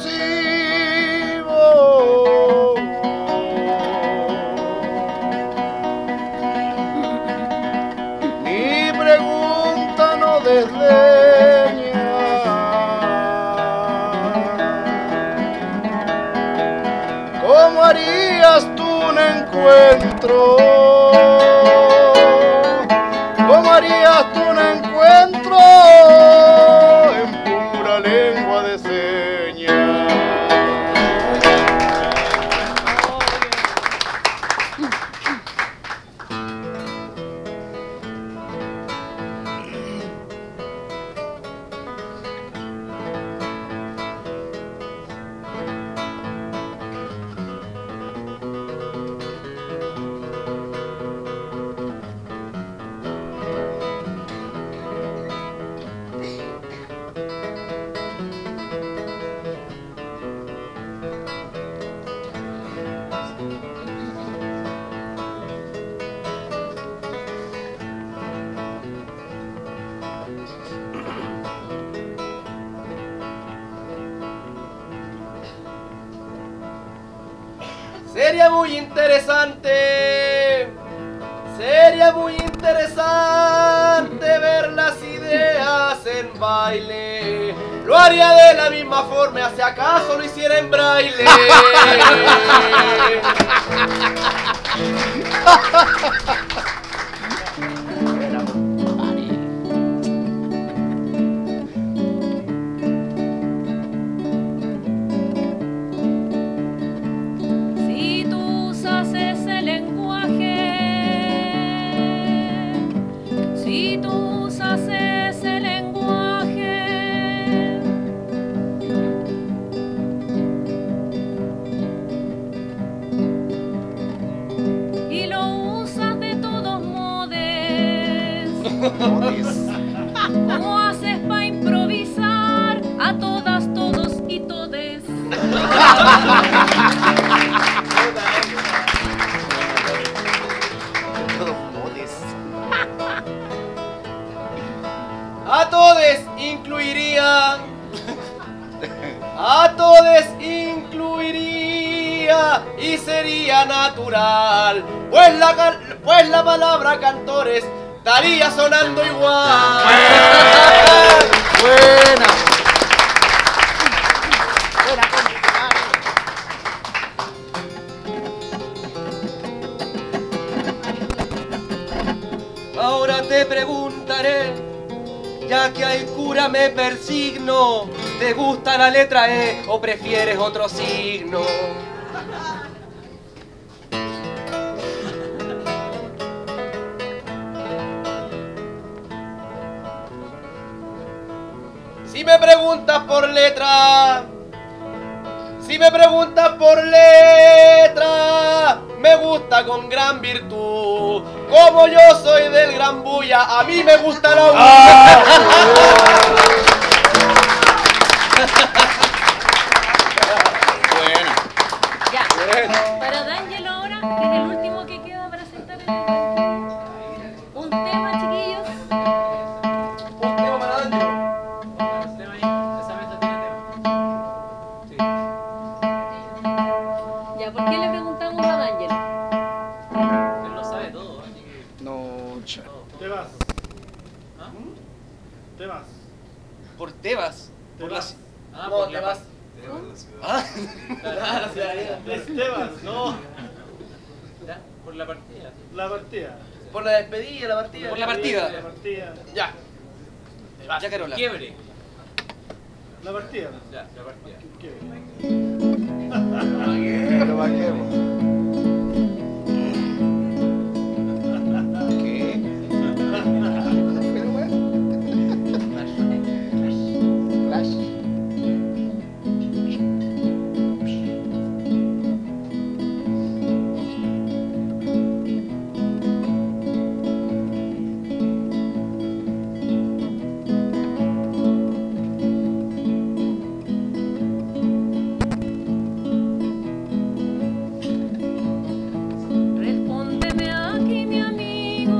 inclusivo. Mi pregunta no desdeña. ¿Cómo harías tú un encuentro? ¿Cómo harías tú un encuentro en pura lengua de señas? Sería muy interesante, sería muy interesante ver las ideas en baile. Lo haría de la misma forma, si acaso lo hiciera en braille. si tú usas ese lenguaje, si tú usas ese lenguaje, y lo usas de todos modos, ¿cómo haces para improvisar a todas, todos y todes? A todes incluiría, a todes incluiría y sería natural, pues la, cal- pues la palabra cantores estaría sonando igual. Buena. Ahora te preguntaré, ya que al cura me persigno, ¿te gusta la letra E o prefieres otro signo? Si me preguntas por letra, si me preguntas por letra, me gusta con gran virtud. Como yo soy del Gran Bulla, a mí me gusta la Ah, buena. Ya, para D'Angelo ahora, que es el último que queda para sentar en el banquillo. Un tema, chiquillos. Un tema para D'Angelo. Ya, ¿por qué le preguntamos a D'Angelo? Él lo sabe todo, así que... No, cha. Tebas. Tebas. Por Tebas. Por la, Ah, no, por la Tebas. Ah, la ciudadanía. Esteban, no. Ya, por la partida. La partida. Por la despedida, la partida. Por la partida. La partida. Ya. Ya, Carola. Quiebre. La partida. Ya, la partida. Lo vaquemos. ¿Qué? Pero bueno. Flash. Respóndeme aquí, mi amigo.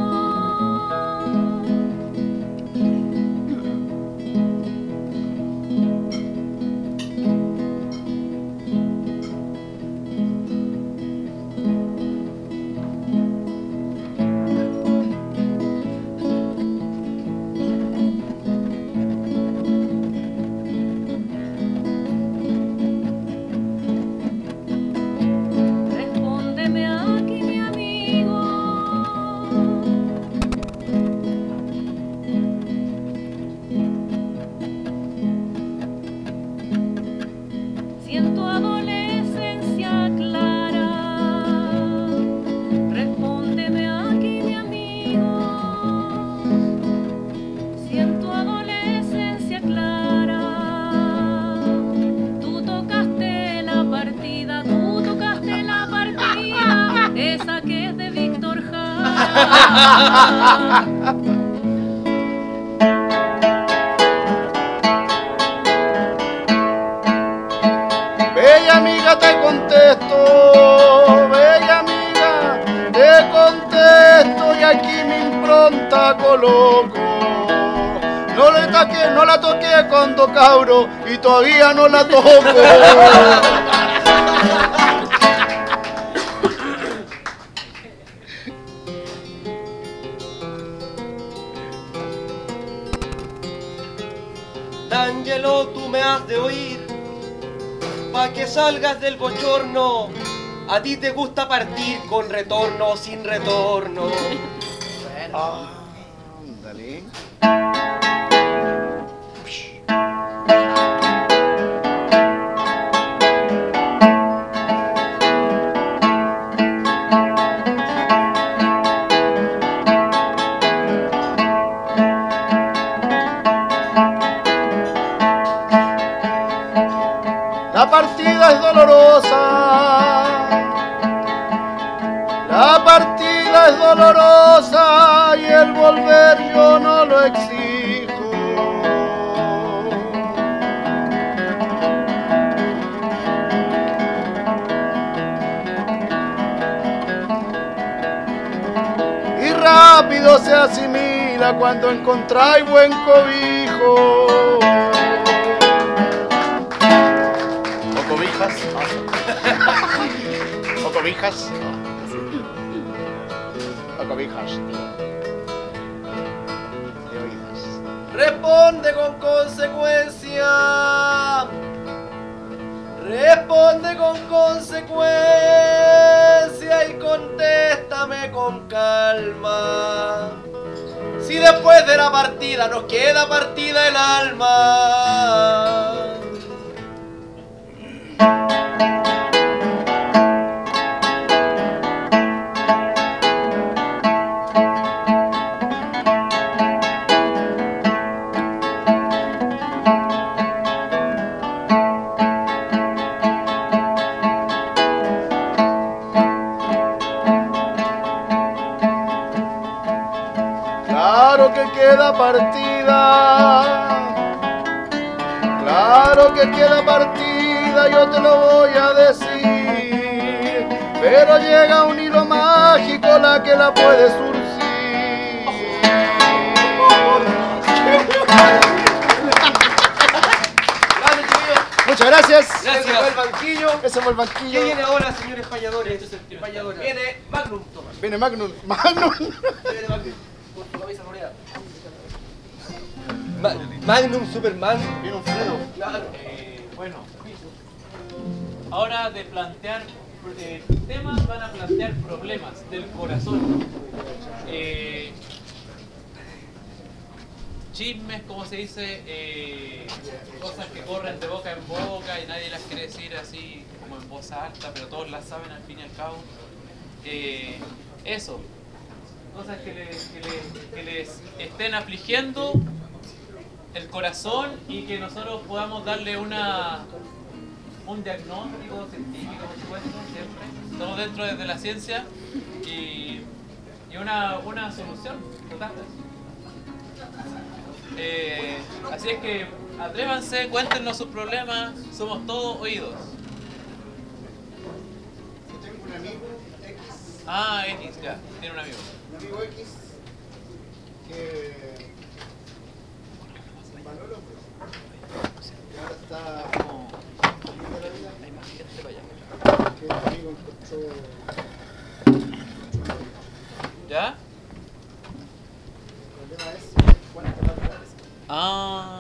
Respóndeme aquí, mi amigo. Siento adolescencia clara. Respóndeme aquí, mi amigo. Siento adolescencia clara. Tú tocaste la partida, tú tocaste la partida, esa que es de Víctor Jara. Bella amiga, te contesto, bella amiga, te contesto y aquí mi impronta coloco. No le toqué, no la toqué cuando cabro y todavía no la toco. D'Angelo, tú me has de oír, pa' que salgas del bochorno. A ti te gusta partir con retorno o sin retorno. Ah, ándale. La partida es dolorosa, la partida es dolorosa y el volver yo no lo exijo. Y rápido se asimila cuando encontráis buen cobijo. ¿O cobijas? ¿O cobijas? ¿O cobijas? De oídas. Responde con consecuencia. Responde con consecuencia y contéstame con calma. Si después de la partida nos queda partida el alma. Claro que queda partida, claro que queda partida, yo te lo voy a decir, pero llega un hilo mágico la que la puede surcir. Muchas gracias. Ese fue el banquillo. Ese fue el ¿Qué banquillo. viene ahora, señores payadores? Payadores. Viene Magnum, toma. Viene Magnum. Magnum. Viene Magnum. Con tu camisa floreada. Ma- Magnum Superman. Viene un Fredo. Claro. Bueno. ahora de plantear eh, temas, van a plantear problemas del corazón. Eh, chismes, como se dice, eh, cosas que corren de boca en boca y nadie las quiere decir así como en voz alta, pero todos las saben al fin y al cabo. Eh, eso, cosas que les, que, les, que les estén afligiendo el corazón y que nosotros podamos darle una un diagnóstico científico, por supuesto, siempre. Estamos dentro de la ciencia y, y una, una solución total. Eh, así es que atrévanse, cuéntenos sus problemas, somos todos oídos. Yo tengo un amigo X, Ah, X, ya, tiene un amigo. un amigo X que Manolo, pues, que ahora está feliz de la vida, Hay más gente para allá. que este amigo encontró. ¿Ya? El problema es cuánto va a durar ese. Ah.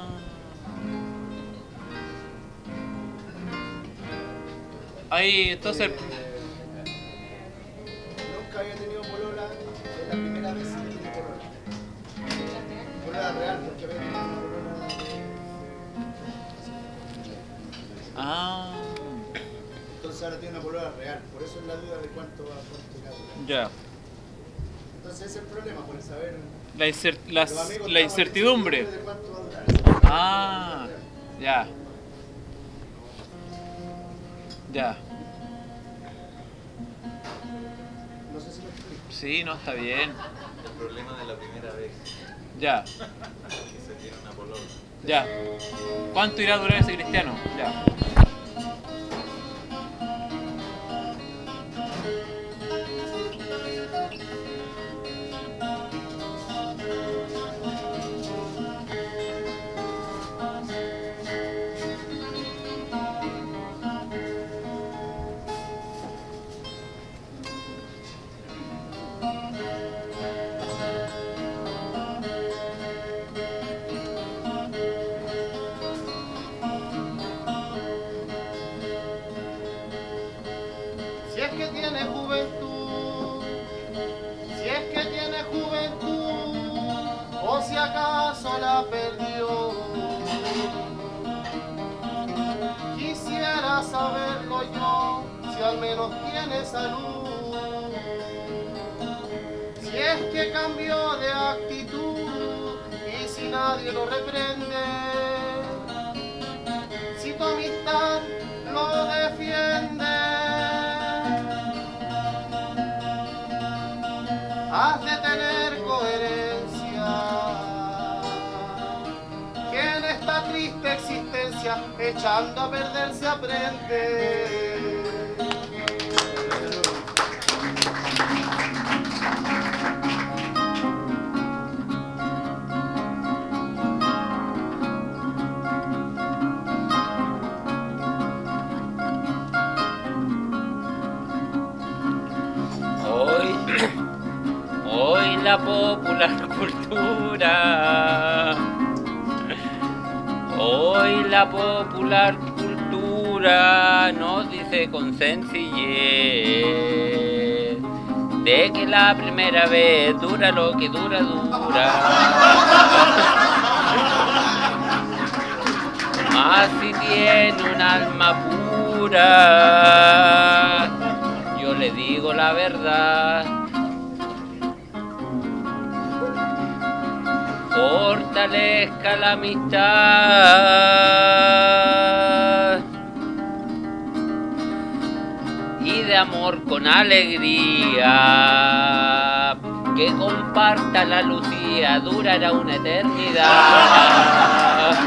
Ahí, entonces... Eh, nunca había tenido polola, es la primera vez que tiene polola. Polola real, porque había tenido una polola. Ah. Entonces ahora tiene una polola real, por eso es la duda de cuánto va cuánto irá a durar. Ya. Entonces ese es el problema, por saber. La, incer- las- Los amigos la estamos en incertidumbre. de cuánto va a durar. Ah. Ya. Ya. No sé si me explico. Sí, no, está bien. El problema de la primera vez Ya. que se tiene una polola. Ya. ¿Cuánto irá a durar ese cristiano? Ya. Si es que tiene juventud, si es que tiene juventud, o si acaso la perdió. Quisiera saberlo yo, si al menos tiene salud. Si es que cambió de actitud y si nadie lo reprende. Si tu amistad lo defiende. Has de tener coherencia, que en esta triste existencia, echando a perder se aprende. Hoy, hoy la popular cultura, hoy la popular cultura nos dice con sencillez de que la primera vez dura lo que dura, dura. Más si tiene un alma pura, yo le digo la verdad. Fortalezca la amistad y de amor con alegría, que comparta la lucía, durará una eternidad.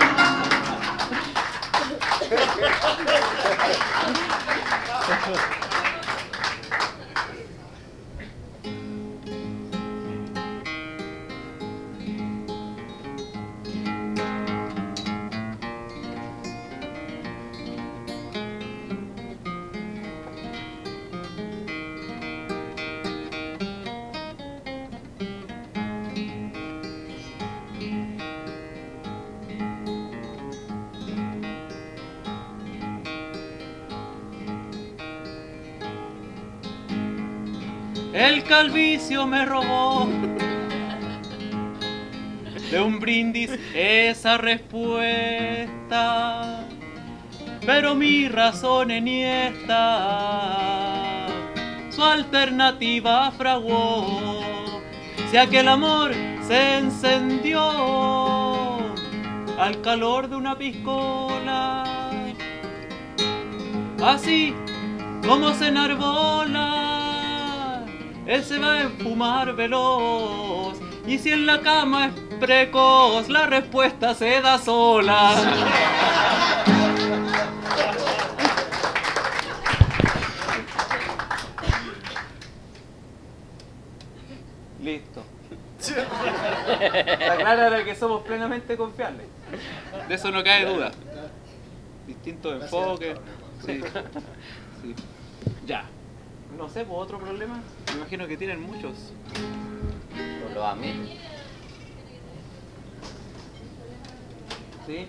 el calvicio me robó de un brindis esa respuesta, pero mi razón enhiesta su alternativa fraguó. Si aquel amor se encendió al calor de una piscola, así como se enarbola, él se va a enfumar veloz. Y si en la cama es precoz, la respuesta se da sola. Listo. Está clara de que somos plenamente confiables. De eso no cae duda. Distintos enfoques. Sí. Sí. Ya. No sé, ¿por otro problema? Me imagino que tienen muchos. Por los amigos. ¿Sí?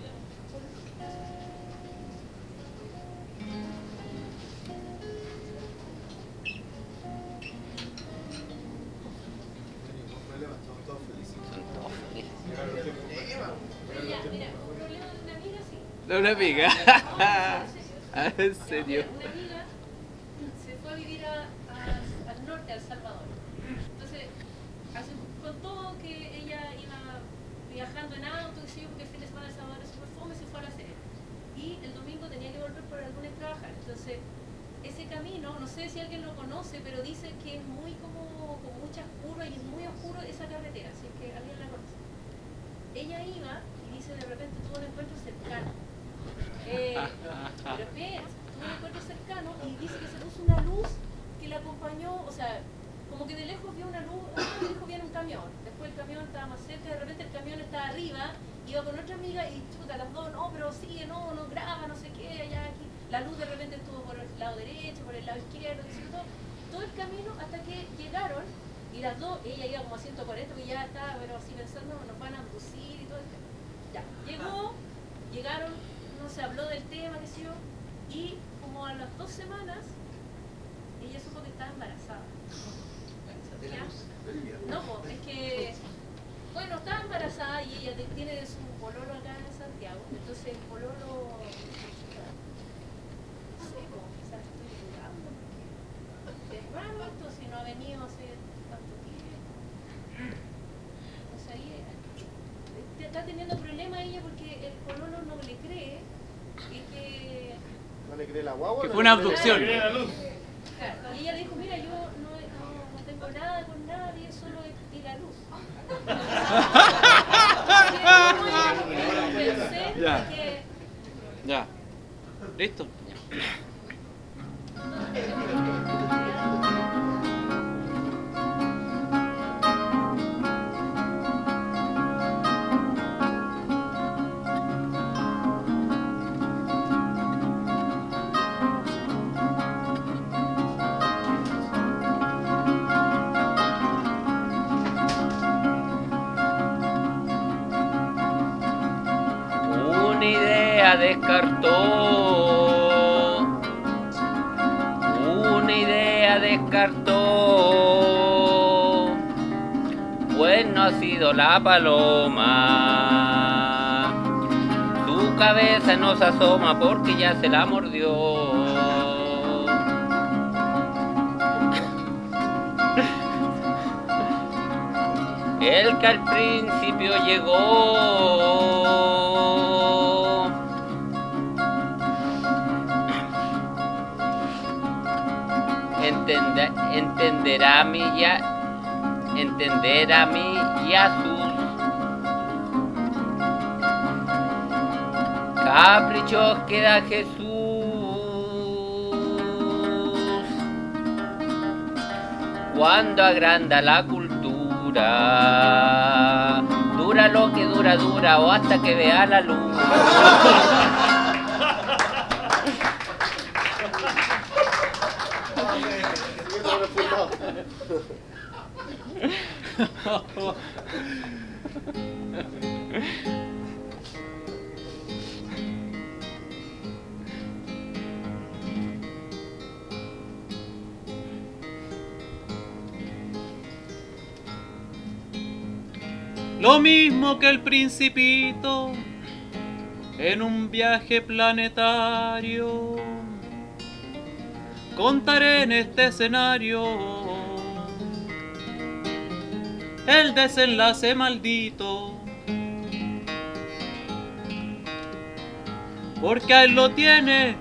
Mira, mira, un problema de una amiga, sí. De una amiga. ¿En serio? Una amiga se fue a vivir a, a- al norte, a El Salvador. Entonces, hace, contó que ella iba viajando en auto, que sí, porque el fin de semana de El Salvador es súper fome, se fue a La Serena. Y el domingo tenía que volver por el lunes a trabajar. Entonces, ese camino, no sé si alguien lo conoce, pero dice que es muy como, con muchas curvas y es muy oscuro esa carretera, así que alguien la conoce. Ella iba y dice de repente tuvo un encuentro cercano. Eh, pero espera, tuvo un encuentro cercano y dice que se puso una luz que la acompañó, o sea, como que de lejos vio una luz, de lejos viene un camión, después el camión estaba más cerca, de repente el camión estaba arriba, iba con otra amiga y chuta, las dos, no, pero sigue, no, no graba, no sé qué, allá, aquí. La luz de repente estuvo por el lado derecho, por el lado izquierdo, que sé yo, todo, todo el camino hasta que llegaron y las dos, ella iba como a ciento cuarenta, porque ya estaba, pero así pensando, nos van a abducir y todo el tema. Ya, llegó, llegaron, no se habló del tema, qué sé yo, y como a las dos semanas, ella supo que estaba embarazada. ¿Ya? No, pues, es que, bueno, estaba embarazada y ella de- tiene de su pololo acá en Santiago, entonces el pololo, no sé, pues, quizás estoy dudando, porque es raro esto si no ha venido hace tanto tiempo. Entonces ahí eh, está teniendo problemas ella porque el pololo no le cree y que... ¿No le cree la guagua? Que ¿No fue le una cree- abducción. Claro, y ella le dijo, mira, yo no, no, no tengo nada con nadie, solo di la luz. Pensé Ya. que... Ya. ¿Listo? Una idea descartó, una idea descartó, pues no ha sido la paloma, su cabeza no se asoma porque ya se la mordió. El que al principio llegó, entender, entenderá a mí ya, entender a mí y a sus caprichos que da Jesús. Cuando agranda la cultura, dura lo que dura, dura o hasta que vea la luz. lo mismo que el Principito en un viaje planetario. Contaré en este escenario el desenlace maldito, porque a él lo tiene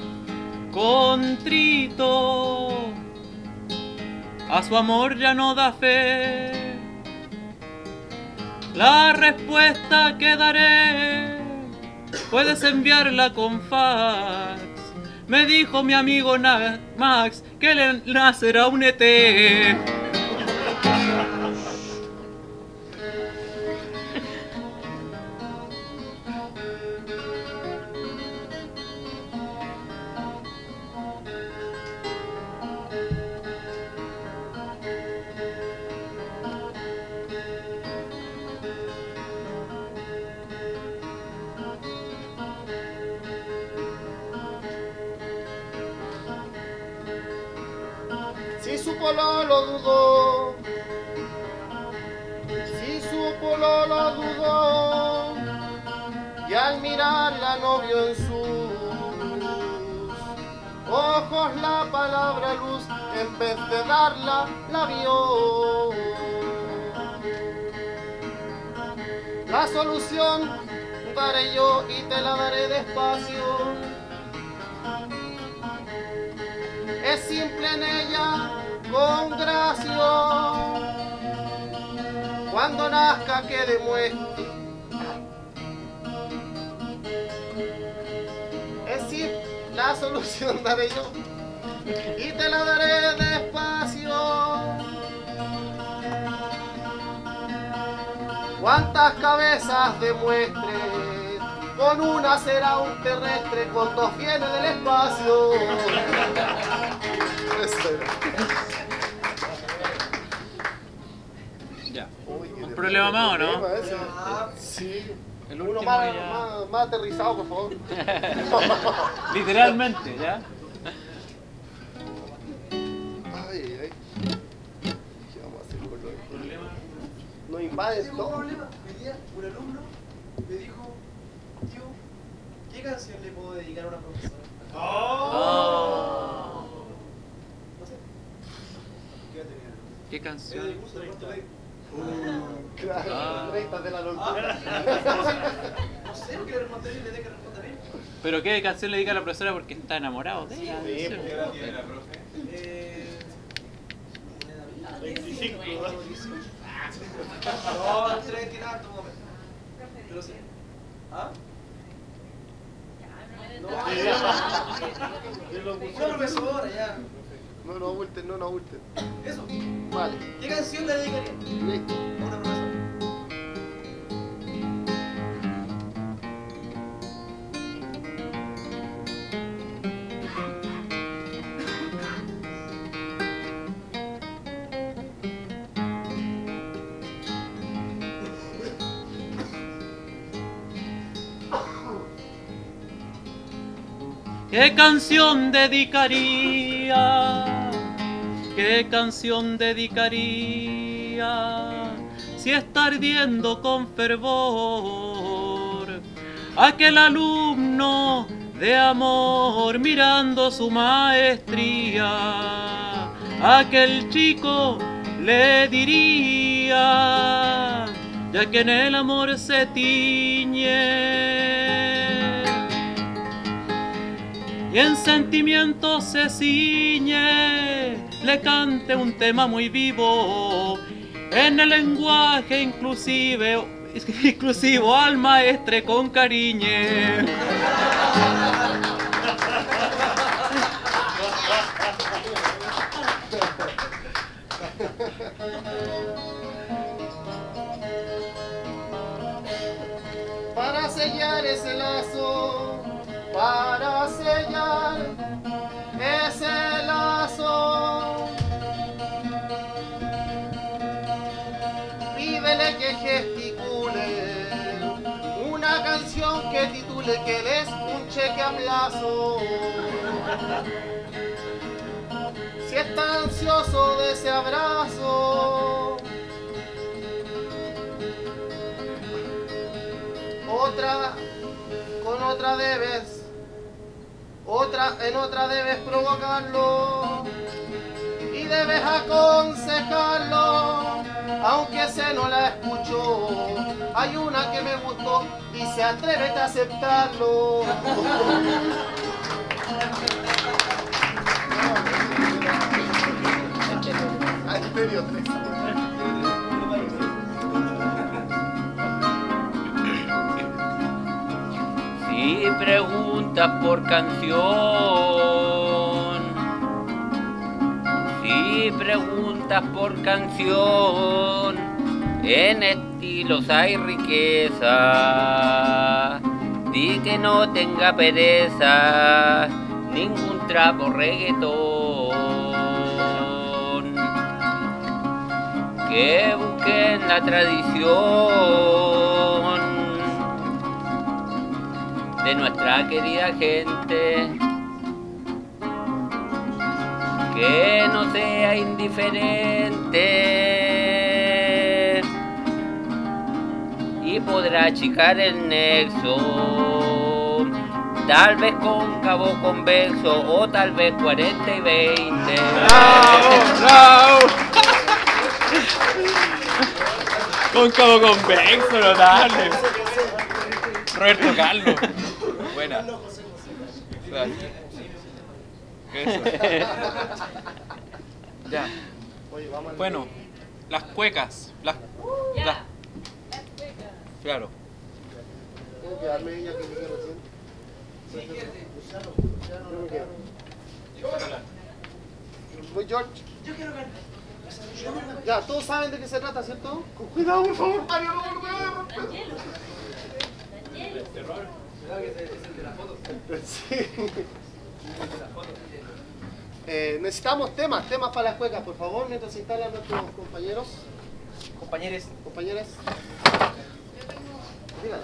contrito, a su amor ya no da fe. La respuesta que daré puedes enviarla con fax. Me dijo mi amigo Max que le nacerá un E T. Si su pololo dudó, si su pololo dudó, y al mirarla no vio en sus ojos la palabra luz, en vez de darla, la vio. La solución daré yo y te la daré despacio. Es simple en ella, con gracia. Cuando nazca que demuestre. Es simple, la solución daré yo y te la daré despacio. Cuántas cabezas demuestre, con una será un terrestre, con dos viene del espacio. Ya. Uy, ¿Un problema más o no? ese. Sí. El Uno último más, ya. más, más aterrizado, por favor. Literalmente, ¿ya? Ay, ay. ¿Qué vamos a hacer con los problemas? Nos invaden Tengo un todo. problema. Hoy día un alumno me dijo, tío, ¿qué canción le puedo dedicar a una profesora? Oh. No sé. ¿Qué va a tener? ¿Qué Es del canción? curso de cuarto medio. Claro, Ah. treinta de la Ah, locura. no sé lo que le responderé y le dé que responda bien. ¿Pero qué canción le dedica a la profesora porque está enamorado de ella? Sí, Sí, pues. ¿Qué edad tiene la profe? Eh. veinticinco. No, no sé, tiene harto momento. Pero sí. ¿Ah? No, una profesora ya. No nos abulten, no nos abulten. Eso. Vale, ¿Qué canción le dedicaría listo. a una profesora? ¿Qué canción dedicaría? ¿Qué canción dedicaría? Si está ardiendo con fervor aquel alumno de amor mirando su maestría, aquel chico le diría, ya que en el amor se tiñe y en sentimientos se ciñe, le cante un tema muy vivo, en el lenguaje inclusive, inclusivo al maestre con cariñe. Para sellar ese lazo, para sellar ese lazo, pídele que gesticule una canción que titule que des un cheque a plazo. Si está ansioso de ese abrazo, otra, con otra debes, otra, en otra debes provocarlo y debes aconsejarlo, aunque se no la escuchó. Hay una que me gustó y se atreve a aceptarlo. Anterior tres. Si preguntas por canción, si preguntas por canción, en estilos hay riqueza, di que no tenga pereza, ningún trapo reggaetón, que busquen la tradición de nuestra querida gente, que no sea indiferente y podrá achicar el nexo, tal vez cóncavo convexo o tal vez cuarenta y veinte. ¡Bravo! ¡Bravo! Cóncavo convexo, notable. Roberto Carlos. Buena. Eso. Ya. Bueno, las cuecas. Las, Ya. las, claro. ¿Puedo quedarme ella que me quedo recién? Voy, George. Yo quiero ver. Ya, todos saben de qué se trata, ¿cierto? Con cuidado, por favor, Mario, no me Sí. Eh, necesitamos temas, temas para las cuecas, por favor, mientras se instalan nuestros compañeros. Compañeros. Compañeras. Dígale.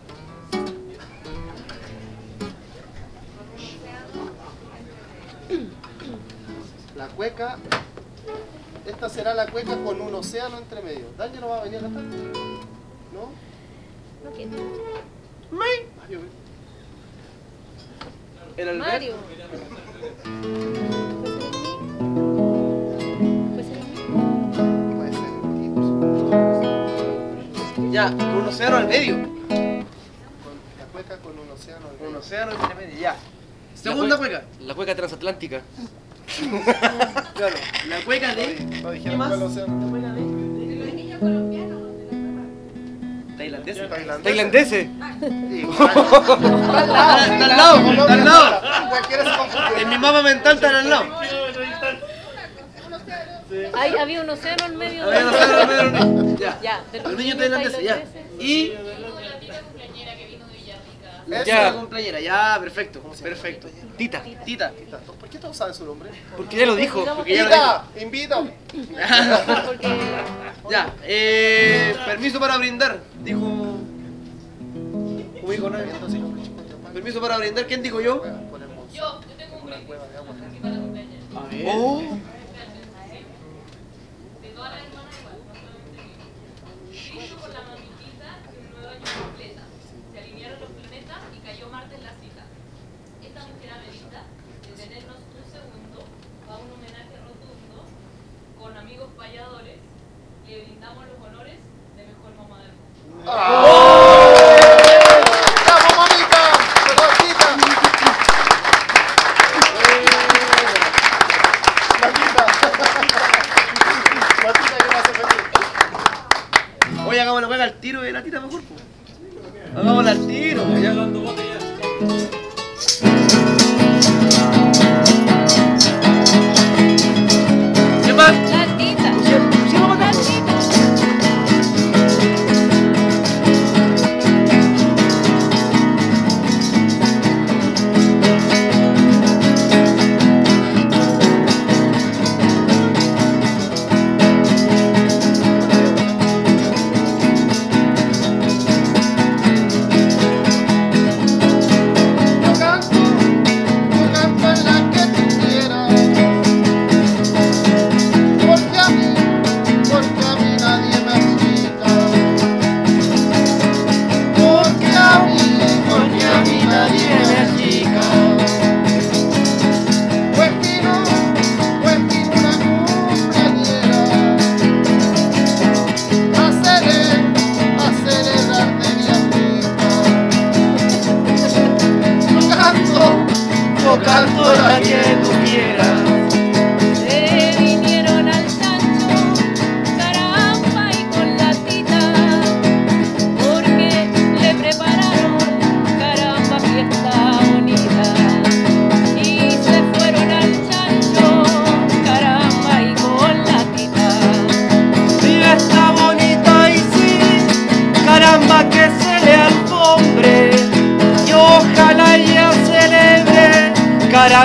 La cueca. Esta será la cueca con un océano entre medio. ¿Daniel no va a venir a cantar? ¿No? No quiero. Mario. ¿El Albert? Mario. ¿Puede ser el mismo? Puede ser el mismo. Ya, con un océano al medio. Con la cueca con un océano al medio. Con un océano entre medio, ya. Segunda cueca. La cueca transatlántica. Claro. La cueca de... No dijeron cuál océano. La cueca de... De los niños colombianos. ¿Tailandeses? ¿Tailandeses? Está al lado, está al lado, está al lado. En mi mapa mental está al lado. Ahí había un océano en medio de... Había un océano en medio de... Ya. Ya, de los Los niños niños tailandeses, ya. Y... Ya, cumpleañera, ya, perfecto, perfecto. Tita, Tita. ¿Por qué todos saben su nombre? Porque ya lo dijo. Porque ya lo ¡Tita! ¡Invítame! Porque... Ya, eh, permiso para brindar, dijo... ¿Cómo dijo nadie? Permiso para brindar, ¿quién dijo yo? Yo, yo tengo un brindis aquí para la cumpleañera. A ver. Oh. De todas las hermanas igual, no solamente mío. Brindo por la mamitita que un nuevo año completa. Se alinearon los planetas y cayó Marte en la cita. Esta mujer amerita detenernos un segundo a un homenaje rotundo con amigos payadores. Le brindamos los honores de mejor mamá del mundo. ¡Vamos, mamita! ¡Perdóncita! Matita. Matita, ¿qué pasa, feliz? Oye, hagamos la cueca al tiro de la tita mejor, po. Hagámosla al tiro, ya. ¿Qué más? La tita. Pusimos La tita. Yo canto, yo canto en la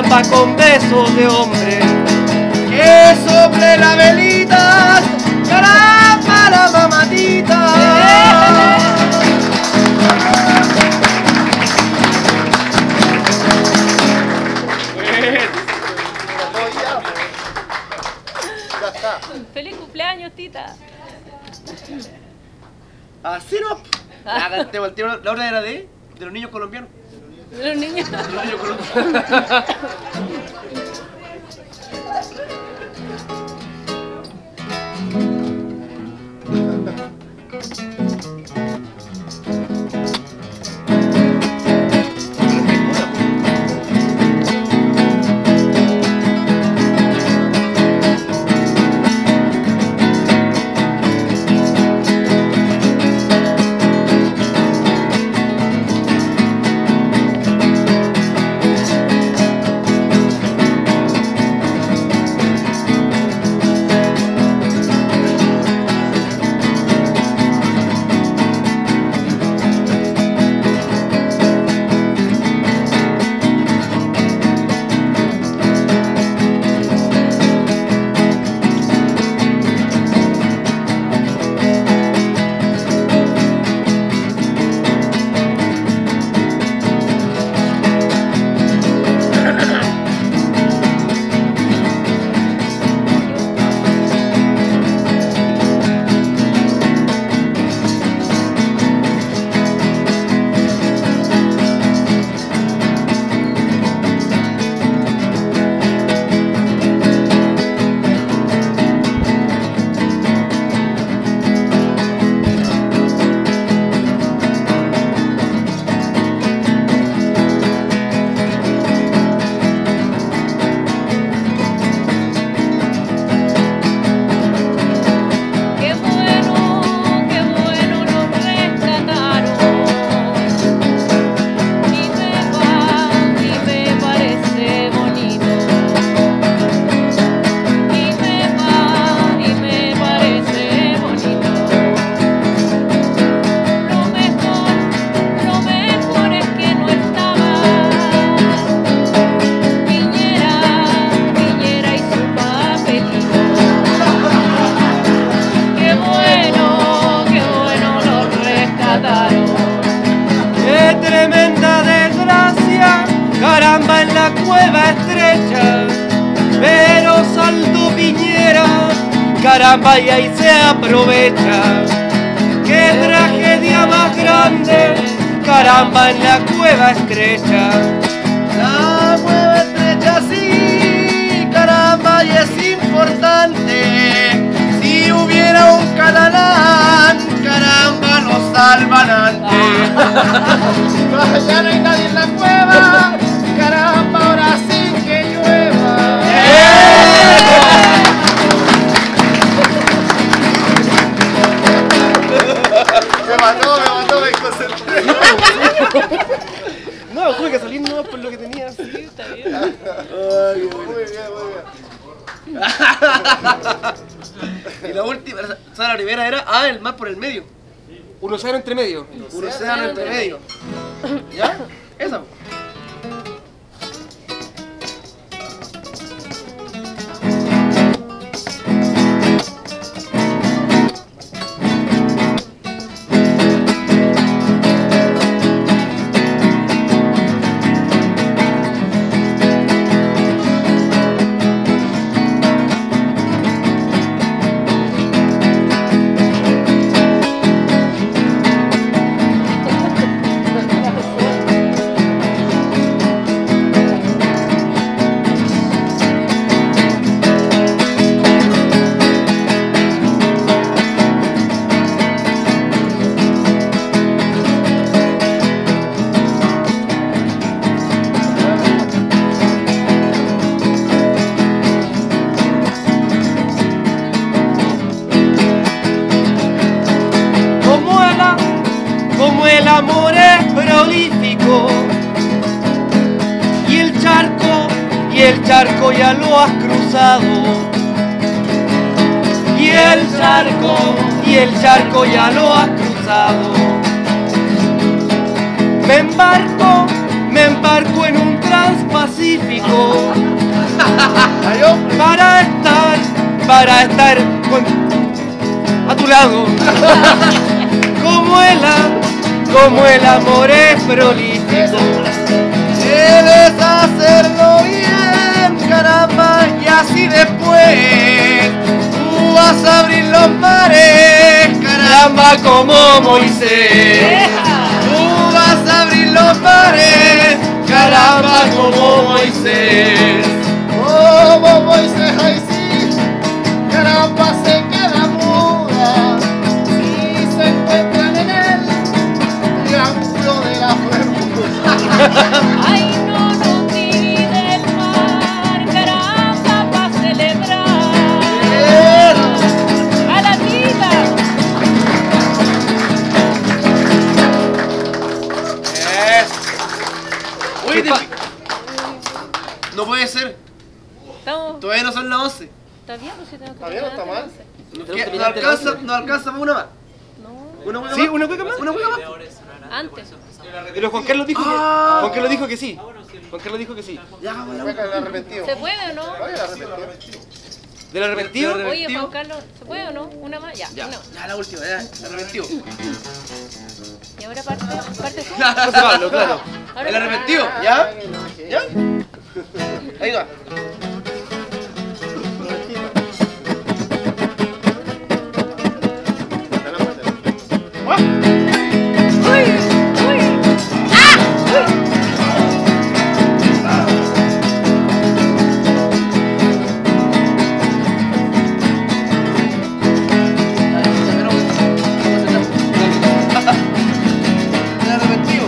caramba con besos de hombre. Que sople la velita, caramba la mamadita. ¡Feliz cumpleaños, tita! Así no. Ah, cantemos el tiro. La hora era de, de los niños colombianos. De los niños. De los niños colombianos. Caramba, y ahí se aprovecha. ¡Qué tragedia más grande! Caramba, en la cueva estrecha. La cueva estrecha sí, caramba, y es importante. Si hubiera un catalán, caramba, nos salvan antes. Ya no hay nadie en la cueva, caramba, ahora sí que llueva. Me mató, me mató, me concentré. No, tuve que salir no por lo que tenía. Sí, está bien. Ay, muy bien, muy bien. Y la última, o sea, la primera era, ah, el mar por el medio. Un océano entre medio. Un océano entre medio. ¿Ya? Esa. el charco ya lo has cruzado. Y el charco, y el charco ya lo has cruzado. Me embarco, me embarco en un traje transpacífico para estar, para estar con, a tu lado. Como el, como el amor es prolífico. Debes hacerlo bien, caramba, y así después tú vas a abrir los mares, caramba, como Moisés. Tú vas a abrir los mares, caramba, como Moisés. Como Moisés, ay sí, caramba, se queda muda si se encuentran en el triángulo de la Bermuda. Ay, no nos divide el mar, caramba, pa' celebrar a la vida. Uy, te... No puede ser, Estamos, todavía no son las once. está bien, pues si tengo que Todavía no está terminar mal. antes. Nos queda- nos alcanza, nos alcanza para una más. No, ¿Una hueca ¿Sí? más? ¿Una hueca más? ¿Una hueca más? antes. Pero Juan Carlos dijo que, Ah. Juan Carlos dijo que sí. Juan Carlos dijo que sí. Ya, vamos, La hueca del arrepentido. ¿Se puede o no? Oye, el arrepentido. ¿Del arrepentido? Del Oye, arrepentido. Juan Carlos, ¿se puede o no? Una más, ya, Ya, una. ya la última, ya, el arrepentido. Y ahora parte, parte tú. José Pablo, claro. Ahora El arrepentido, ¿ya? ¿Ya? Ahí va. Uy, uy. El arrepentido.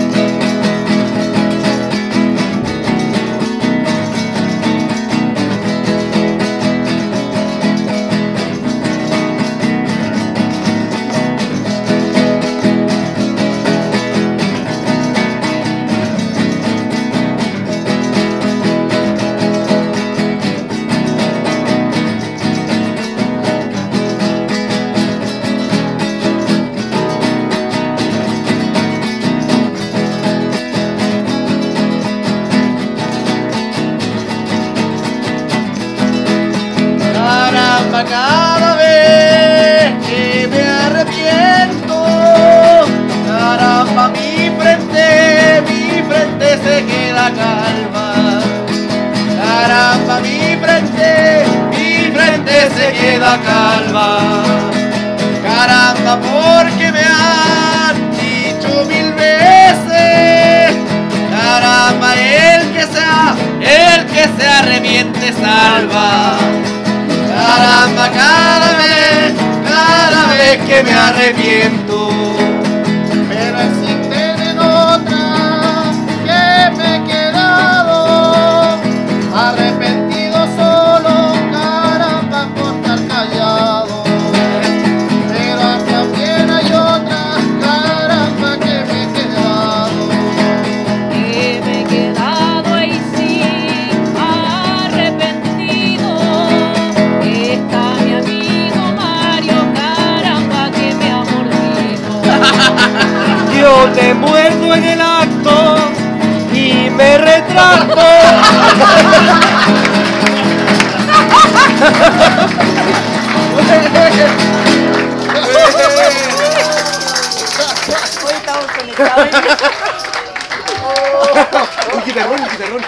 Caramba, cada vez que me arrepiento, caramba, mi frente, mi frente se queda calma. Caramba, mi frente, mi frente se queda calma. Caramba, porque me han dicho mil veces, caramba, el que sea, el que se arrepiente salva. Caramba, cada vez, cada vez que me arrepiento. Pero existen otras que me he quedado arrepentido solo, caramba, por estar callado. Pero también hay otras, caramba, que me he quedado. Que me he quedado ahí sí, arrepentido. Está mi amigo Mario, caramba, que me ha mordido. Yo te muerdo en el acto y me retracto. Hoy estamos conectados. Un guitarrón, un guitarrón.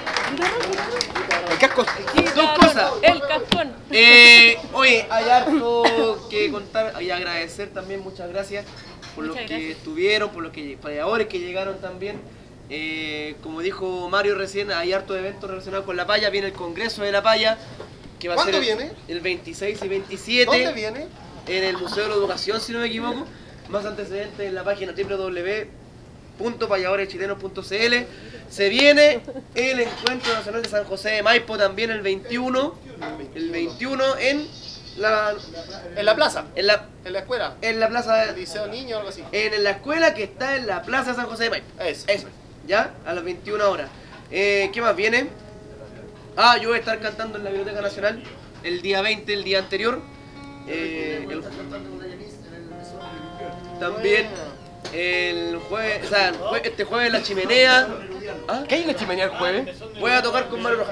El casco. Dos cosas. El cascón. Eh, oye, hay harto que contar y agradecer también, muchas gracias por los Muchas que gracias. estuvieron, por los que payadores que llegaron también. Eh, como dijo Mario recién, hay harto eventos relacionados con la paya. Viene el Congreso de la Paya, que va a ¿Cuándo ser el, viene? el veintiséis y veintisiete. ¿Dónde viene? En el Museo de la Educación, si no me equivoco. Más antecedentes en la página doble u doble u doble u punto payadores chilenos punto c l. Se viene el Encuentro Nacional de San José de Maipo también el veintiuno. El veintiuno en la, En la plaza, en la, en la escuela. en la plaza El Liceo Niño o algo así. en la escuela que está en la plaza de San José de Maipo. Eso. Eso, ya, a las veintiuna horas. Eh, ¿Qué más viene? Ah, yo voy a estar cantando en la Biblioteca Nacional el día veinte, el día anterior. Eh, el- también El jueves, o sea, el jue- este jueves en la chimenea. ¿Ah? ¿Qué hay en la chimenea el jueves? Voy a tocar con Mario Rojas.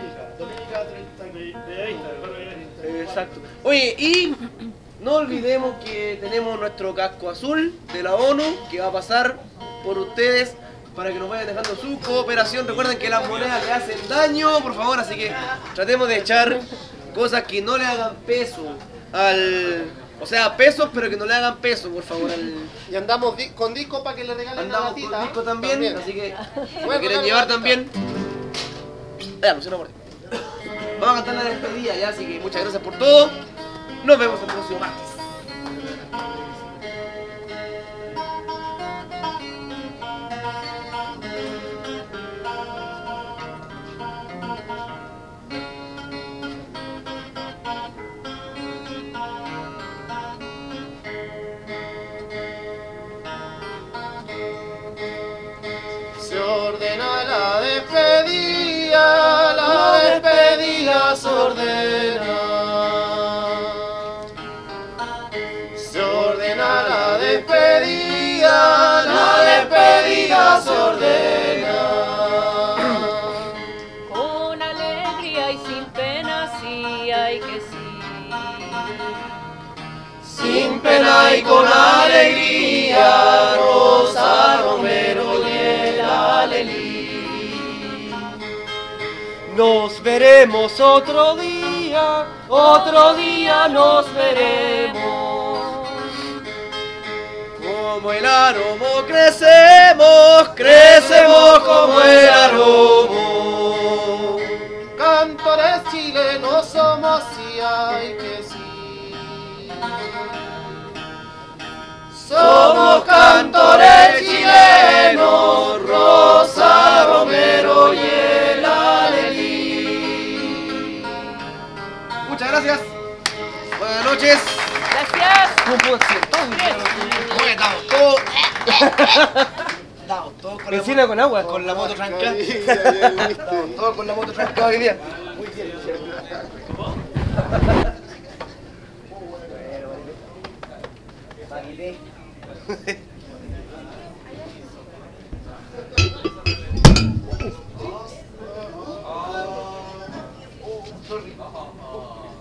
Exacto. Oye, y no olvidemos que tenemos nuestro casco azul de la ONU que va a pasar por ustedes para que nos vayan dejando su cooperación. Recuerden que las monedas le hacen daño, por favor, así que tratemos de echar cosas que no le hagan peso al... O sea, pesos, pero que no le hagan peso, por favor. Al... Y andamos di con disco para que le regalen la Andamos latita. con disco también, así que si Bueno, quieren la llevar latita. también. Ya, Luciano Moreno. Vamos a cantar la despedida ya, así que muchas gracias por todo. Nos vemos el próximo martes. Se ordena la despedida, la despedida se ordena. Se ordena la despedida, la despedida se ordena. Con alegría y sin pena, sí hay que sí. Sin pena y con alegría, Rosa Romero y el Alelí. Nos veremos otro día, otro día nos veremos. Como el aromo crecemos, crecemos como el aromo. Cantores chilenos somos, sí hay que sí. Somos cantores chilenos, Rosa Romero y el Alelí. Muchas gracias. Buenas noches. Gracias. ¿Cómo puedo hacer todo? Oye, estamos todos. Estamos todos con la, Benzina con agua. con la moto trancada. Mascarilla, bien, Estamos todos con la moto trancada hoy día. Muy bien. Sorry.